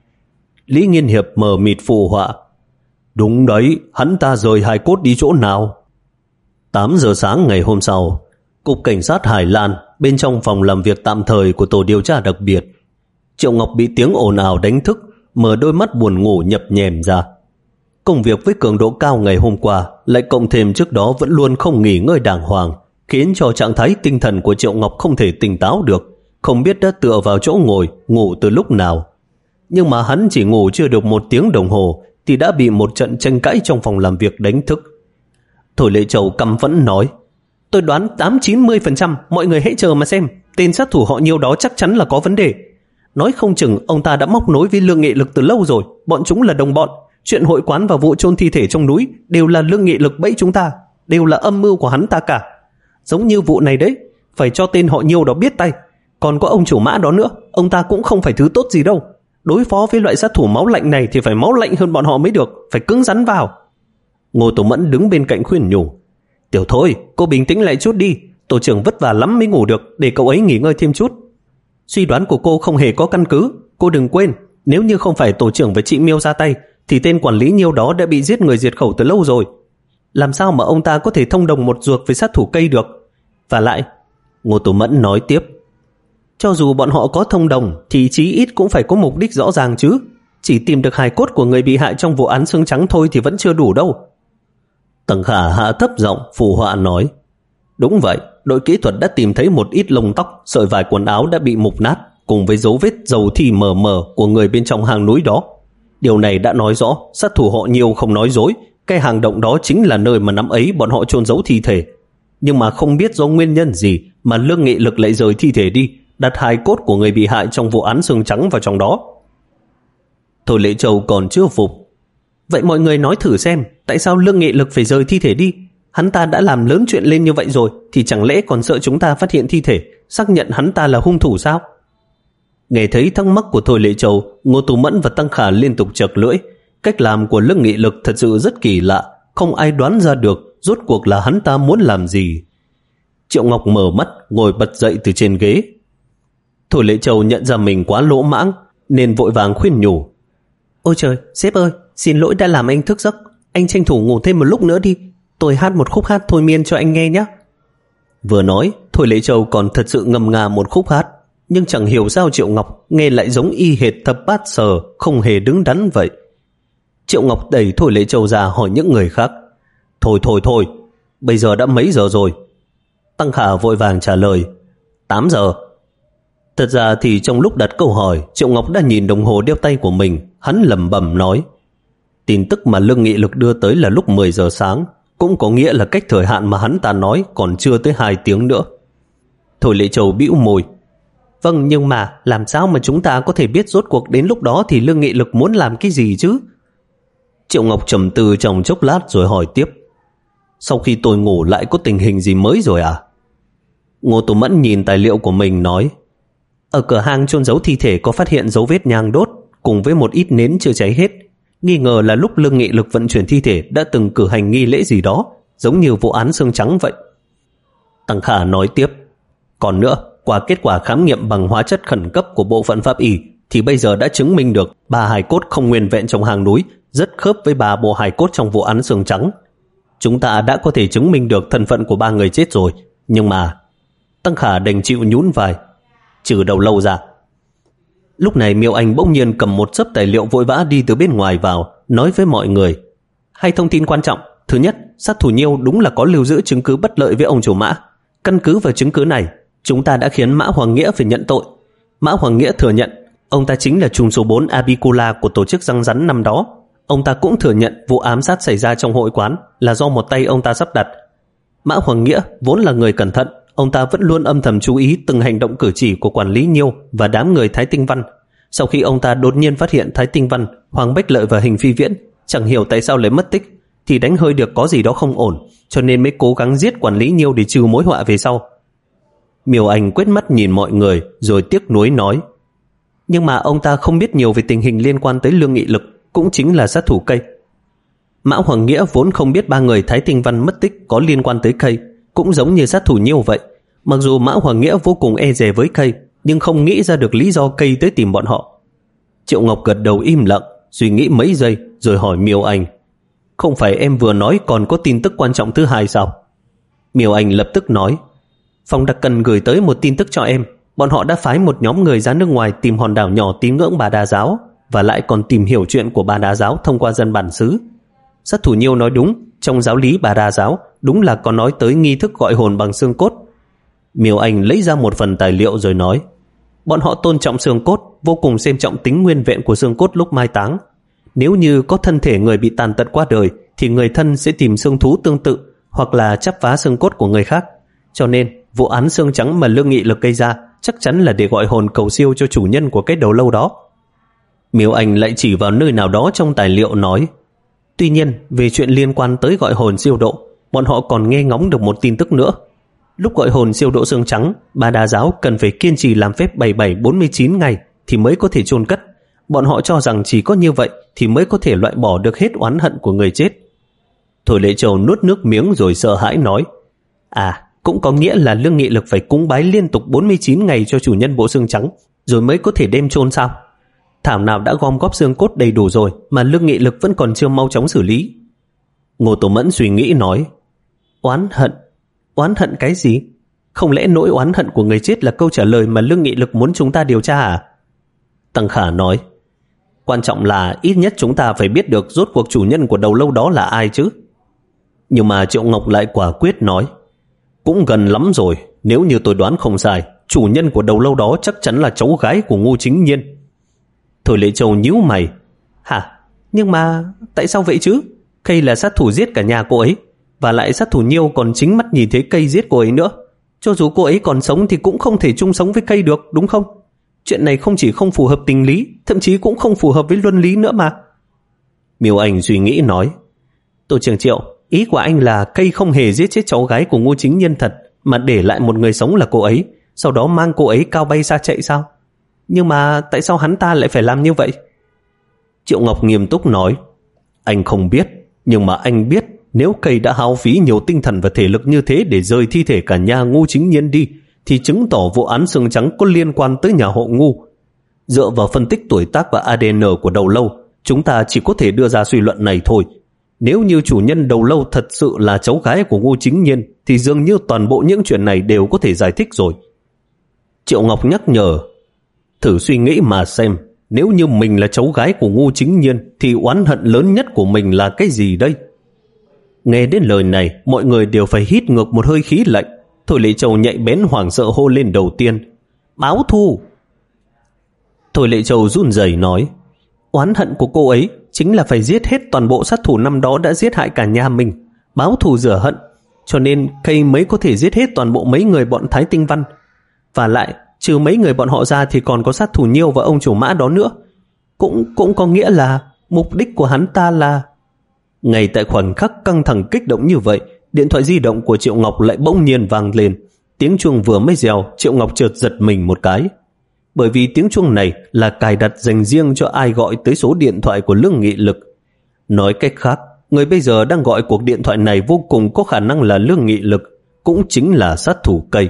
Lý Nghiên Hiệp mờ mịt phụ họa. Đúng đấy, hắn ta rời hài cốt đi chỗ nào? tám giờ sáng ngày hôm sau, Cục Cảnh sát Hải Lan, bên trong phòng làm việc tạm thời của tổ điều tra đặc biệt. Triệu Ngọc bị tiếng ồn ào đánh thức, mở đôi mắt buồn ngủ nhập nhèm ra. Công việc với cường độ cao ngày hôm qua, lại cộng thêm trước đó vẫn luôn không nghỉ ngơi đàng hoàng, khiến cho trạng thái tinh thần của Triệu Ngọc không thể tỉnh táo được, không biết đã tựa vào chỗ ngồi, ngủ từ lúc nào. Nhưng mà hắn chỉ ngủ chưa được một tiếng đồng hồ, thì đã bị một trận tranh cãi trong phòng làm việc đánh thức. Thôi Lệ Châu căm phẫn nói, tôi đoán tám chín mươi phần trăm mọi người hãy chờ mà xem, tên sát thủ họ Nhiêu đó chắc chắn là có vấn đề. Nói không chừng ông ta đã móc nối với Lương Nghị Lực từ lâu rồi, bọn chúng là đồng bọn. Chuyện hội quán và vụ chôn thi thể trong núi đều là Lương Nghị Lực bẫy chúng ta, đều là âm mưu của hắn ta cả. Giống như vụ này đấy, phải cho tên họ Nhiêu đó biết tay. Còn có ông chủ Mã đó nữa, ông ta cũng không phải thứ tốt gì đâu. Đối phó với loại sát thủ máu lạnh này thì phải máu lạnh hơn bọn họ mới được, phải cứng rắn vào. Ngô Tổ Mẫn đứng bên cạnh khuyên nhủ, Tiểu Thôi, cô bình tĩnh lại chút đi, tổ trưởng vất vả lắm mới ngủ được, để cậu ấy nghỉ ngơi thêm chút. Suy đoán của cô không hề có căn cứ. Cô đừng quên, nếu như không phải tổ trưởng và chị Miêu ra tay thì tên quản lý Nhiêu đó đã bị giết người diệt khẩu từ lâu rồi. Làm sao mà ông ta có thể thông đồng một ruột với sát thủ cây được? Và lại, Ngô Tổ Mẫn nói tiếp, Cho dù bọn họ có thông đồng thì chí ít cũng phải có mục đích rõ ràng chứ. Chỉ tìm được hài cốt của người bị hại trong vụ án xương trắng thôi thì vẫn chưa đủ đâu. Tằng Khả hạ thấp giọng phụ họa nói. Đúng vậy, đội kỹ thuật đã tìm thấy một ít lông tóc, sợi vải quần áo đã bị mục nát, cùng với dấu vết dầu thi mờ mờ của người bên trong hang núi đó. Điều này đã nói rõ sát thủ họ Nhiều không nói dối, cái hang động đó chính là nơi mà năm ấy bọn họ chôn giấu thi thể. Nhưng mà không biết do nguyên nhân gì mà Lương Nghị Lực lại rời thi thể đi, đặt hài cốt của người bị hại trong vụ án xương trắng vào trong đó. Thôi Lệ Châu còn chưa phục. Vậy mọi người nói thử xem, tại sao Lương Nghị Lực phải rời thi thể đi? Hắn ta đã làm lớn chuyện lên như vậy rồi, thì chẳng lẽ còn sợ chúng ta phát hiện thi thể, xác nhận hắn ta là hung thủ sao? Nghe thấy thắc mắc của Thôi Lệ Châu, Ngô Tú Mẫn và Tăng Khả liên tục chật lưỡi. Cách làm của Lương Nghị Lực thật sự rất kỳ lạ, không ai đoán ra được rốt cuộc là hắn ta muốn làm gì. Triệu Ngọc mở mắt, ngồi bật dậy từ trên ghế. Thôi Lệ Châu nhận ra mình quá lỗ mãng, nên vội vàng khuyên nhủ. Ôi trời, sếp ơi, xin lỗi đã làm anh thức giấc. Anh tranh thủ ngủ thêm một lúc nữa đi. Tôi hát một khúc hát thôi miên cho anh nghe nhé. Vừa nói, Thôi Lệ Châu còn thật sự ngâm nga một khúc hát. Nhưng chẳng hiểu sao Triệu Ngọc nghe lại giống y hệt thập bát sờ, không hề đứng đắn vậy. Triệu Ngọc đẩy Thôi Lệ Châu ra hỏi những người khác. Thôi thôi thôi, bây giờ đã mấy giờ rồi? Tăng Khả vội vàng trả lời. Tám giờ. Thật ra thì trong lúc đặt câu hỏi, Triệu Ngọc đã nhìn đồng hồ đeo tay của mình. Hắn lẩm bẩm nói. Tin tức mà Lương Nghị Lực đưa tới là lúc mười giờ sáng, cũng có nghĩa là cách thời hạn mà hắn ta nói còn chưa tới hai tiếng nữa. Thôi Lệ Châu bĩu môi. Vâng, nhưng mà làm sao mà chúng ta có thể biết rốt cuộc đến lúc đó thì Lương Nghị Lực muốn làm cái gì chứ? Triệu Ngọc trầm tư trong chốc lát rồi hỏi tiếp. Sau khi tôi ngủ lại có tình hình gì mới rồi à? Ngô Tú Mẫn nhìn tài liệu của mình nói. Ở cửa hang chôn giấu thi thể có phát hiện dấu vết nhang đốt cùng với một ít nến chưa cháy hết. Nghi ngờ là lúc Lương Nghị Lực vận chuyển thi thể đã từng cử hành nghi lễ gì đó, giống như vụ án xương trắng vậy. Tăng Khả nói tiếp. Còn nữa, qua kết quả khám nghiệm bằng hóa chất khẩn cấp của bộ phận pháp y thì bây giờ đã chứng minh được ba hài cốt không nguyên vẹn trong hang núi rất khớp với ba bộ hài cốt trong vụ án xương trắng. Chúng ta đã có thể chứng minh được thân phận của ba người chết rồi, nhưng mà... Tăng Khả đành chịu nhún vai. Trừ đầu lâu ra. Lúc này Miêu Anh bỗng nhiên cầm một xấp tài liệu vội vã đi từ bên ngoài vào, nói với mọi người. Hai thông tin quan trọng. Thứ nhất, sát thủ Nhiêu đúng là có lưu giữ chứng cứ bất lợi với ông chủ Mã. Căn cứ vào chứng cứ này, chúng ta đã khiến Mã Hoàng Nghĩa phải nhận tội. Mã Hoàng Nghĩa thừa nhận ông ta chính là trùm số bốn Abicula của tổ chức răng rắn năm đó. Ông ta cũng thừa nhận vụ ám sát xảy ra trong hội quán là do một tay ông ta sắp đặt. Mã Hoàng Nghĩa vốn là người cẩn thận, ông ta vẫn luôn âm thầm chú ý từng hành động cử chỉ của quản lý Nhiêu và đám người Thái Tinh Văn. Sau khi ông ta đột nhiên phát hiện Thái Tinh Văn, Hoàng Bách Lợi và Hình Phi Viễn chẳng hiểu tại sao lại mất tích, thì đánh hơi được có gì đó không ổn, cho nên mới cố gắng giết quản lý Nhiêu để trừ mối họa về sau. Miêu Anh quét mắt nhìn mọi người rồi tiếc nuối nói. Nhưng mà ông ta không biết nhiều về tình hình liên quan tới Lương Nghị Lực, cũng chính là sát thủ Cây. Mã Hoàng Nghĩa vốn không biết ba người Thái Tinh Văn mất tích có liên quan tới Cây, cũng giống như sát thủ Nhiêu vậy. Mặc dù Mã Hoàng Nghĩa vô cùng e dè với Cây, nhưng không nghĩ ra được lý do Cây tới tìm bọn họ. Triệu Ngọc gật đầu im lặng, suy nghĩ mấy giây rồi hỏi Miêu Anh. Không phải em vừa nói còn có tin tức quan trọng thứ hai sao? Miêu Anh lập tức nói. Phòng đặc cần gửi tới một tin tức cho em. Bọn họ đã phái một nhóm người ra nước ngoài tìm hòn đảo nhỏ tín ngưỡng Bà Đà Giáo, và lại còn tìm hiểu chuyện của Bà Đà Giáo thông qua dân bản xứ. Sát thủ Nhiêu nói đúng, trong giáo lý Bà Đà Giáo đúng là có nói tới nghi thức gọi hồn bằng xương cốt. Miêu Anh lấy ra một phần tài liệu rồi nói. Bọn họ tôn trọng xương cốt, vô cùng xem trọng tính nguyên vẹn của xương cốt lúc mai táng. Nếu như có thân thể người bị tàn tật qua đời thì người thân sẽ tìm xương thú tương tự hoặc là chắp vá xương cốt của người khác. Cho nên vụ án xương trắng mà Lương Nghị Lực gây ra chắc chắn là để gọi hồn cầu siêu cho chủ nhân của cái đầu lâu đó. Miêu Anh lại chỉ vào nơi nào đó trong tài liệu nói. Tuy nhiên, về chuyện liên quan tới gọi hồn siêu độ, bọn họ còn nghe ngóng được một tin tức nữa. Lúc gọi hồn siêu độ xương trắng, Bà Đà Giáo cần phải kiên trì làm phép bảy bảy bốn mươi chín ngày thì mới có thể chôn cất. Bọn họ cho rằng chỉ có như vậy thì mới có thể loại bỏ được hết oán hận của người chết. Thôi Lệ Châu nuốt nước miếng rồi sợ hãi nói. À, cũng có nghĩa là Lương Nghị Lực phải cúng bái liên tục bốn mươi chín ngày cho chủ nhân bộ xương trắng rồi mới có thể đem chôn sao? Thảo nào đã gom góp xương cốt đầy đủ rồi mà Lương Nghị Lực vẫn còn chưa mau chóng xử lý. Ngô Tổ Mẫn suy nghĩ nói. Oán hận? Oán hận cái gì? Không lẽ nỗi oán hận của người chết là câu trả lời mà Lương Nghị Lực muốn chúng ta điều tra à? Tăng Khả nói, quan trọng là ít nhất chúng ta phải biết được rốt cuộc chủ nhân của đầu lâu đó là ai chứ. Nhưng mà Triệu Ngọc lại quả quyết nói, cũng gần lắm rồi, nếu như tôi đoán không sai, chủ nhân của đầu lâu đó chắc chắn là cháu gái của Ngô Chính Nhiên. Thôi Lệ Châu nhíu mày, hả? Nhưng mà tại sao vậy chứ? Cây là sát thủ giết cả nhà cô ấy, và lại sát thủ Nhiêu còn chính mắt nhìn thấy Cây giết cô ấy nữa. Cho dù cô ấy còn sống thì cũng không thể chung sống với Cây được, đúng không? Chuyện này không chỉ không phù hợp tình lý, thậm chí cũng không phù hợp với luân lý nữa mà. Miêu Anh suy nghĩ nói, Tổ trưởng Triệu, ý của anh là Cây không hề giết chết cháu gái của Ngô Chính Nhân thật, mà để lại một người sống là cô ấy, sau đó mang cô ấy cao bay xa chạy sao? Nhưng mà tại sao hắn ta lại phải làm như vậy? Triệu Ngọc nghiêm túc nói, anh không biết, nhưng mà anh biết nếu Cây đã hao phí nhiều tinh thần và thể lực như thế để rời thi thể cả nhà Ngô Chính Nhiên đi, thì chứng tỏ vụ án xương trắng có liên quan tới nhà họ Ngô. Dựa vào phân tích tuổi tác và a đê en của đầu lâu, chúng ta chỉ có thể đưa ra suy luận này thôi. Nếu như chủ nhân đầu lâu thật sự là cháu gái của Ngô Chính Nhiên, thì dường như toàn bộ những chuyện này đều có thể giải thích rồi. Triệu Ngọc nhắc nhở, thử suy nghĩ mà xem, nếu như mình là cháu gái của Ngô Chính Nhiên, thì oán hận lớn nhất của mình là cái gì đây? Nghe đến lời này, mọi người đều phải hít ngược một hơi khí lạnh. Thôi Lệ Châu nhạy bén hoảng sợ hô lên đầu tiên, báo thù. Thôi Lệ Châu run rẩy nói, oán hận của cô ấy chính là phải giết hết toàn bộ sát thủ năm đó đã giết hại cả nhà mình, báo thù rửa hận, cho nên Cây mới có thể giết hết toàn bộ mấy người bọn Thái Tinh Văn. Và lại, trừ mấy người bọn họ ra thì còn có sát thủ Nhiêu và ông chủ Mã đó nữa. Cũng cũng có nghĩa là mục đích của hắn ta là... Ngay tại khoảnh khắc căng thẳng kích động như vậy, điện thoại di động của Triệu Ngọc lại bỗng nhiên vang lên. Tiếng chuông vừa mới reo, Triệu Ngọc chợt giật mình một cái. Bởi vì tiếng chuông này là cài đặt dành riêng cho ai gọi tới số điện thoại của Lương Nghị Lực. Nói cách khác, người bây giờ đang gọi cuộc điện thoại này vô cùng có khả năng là Lương Nghị Lực, cũng chính là sát thủ Cây.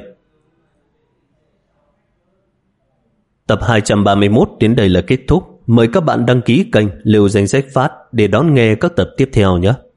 Tập hai trăm ba mươi mốt đến đây là kết thúc. Mời các bạn đăng ký kênh Lưu Danh Sách Phát để đón nghe các tập tiếp theo nhé.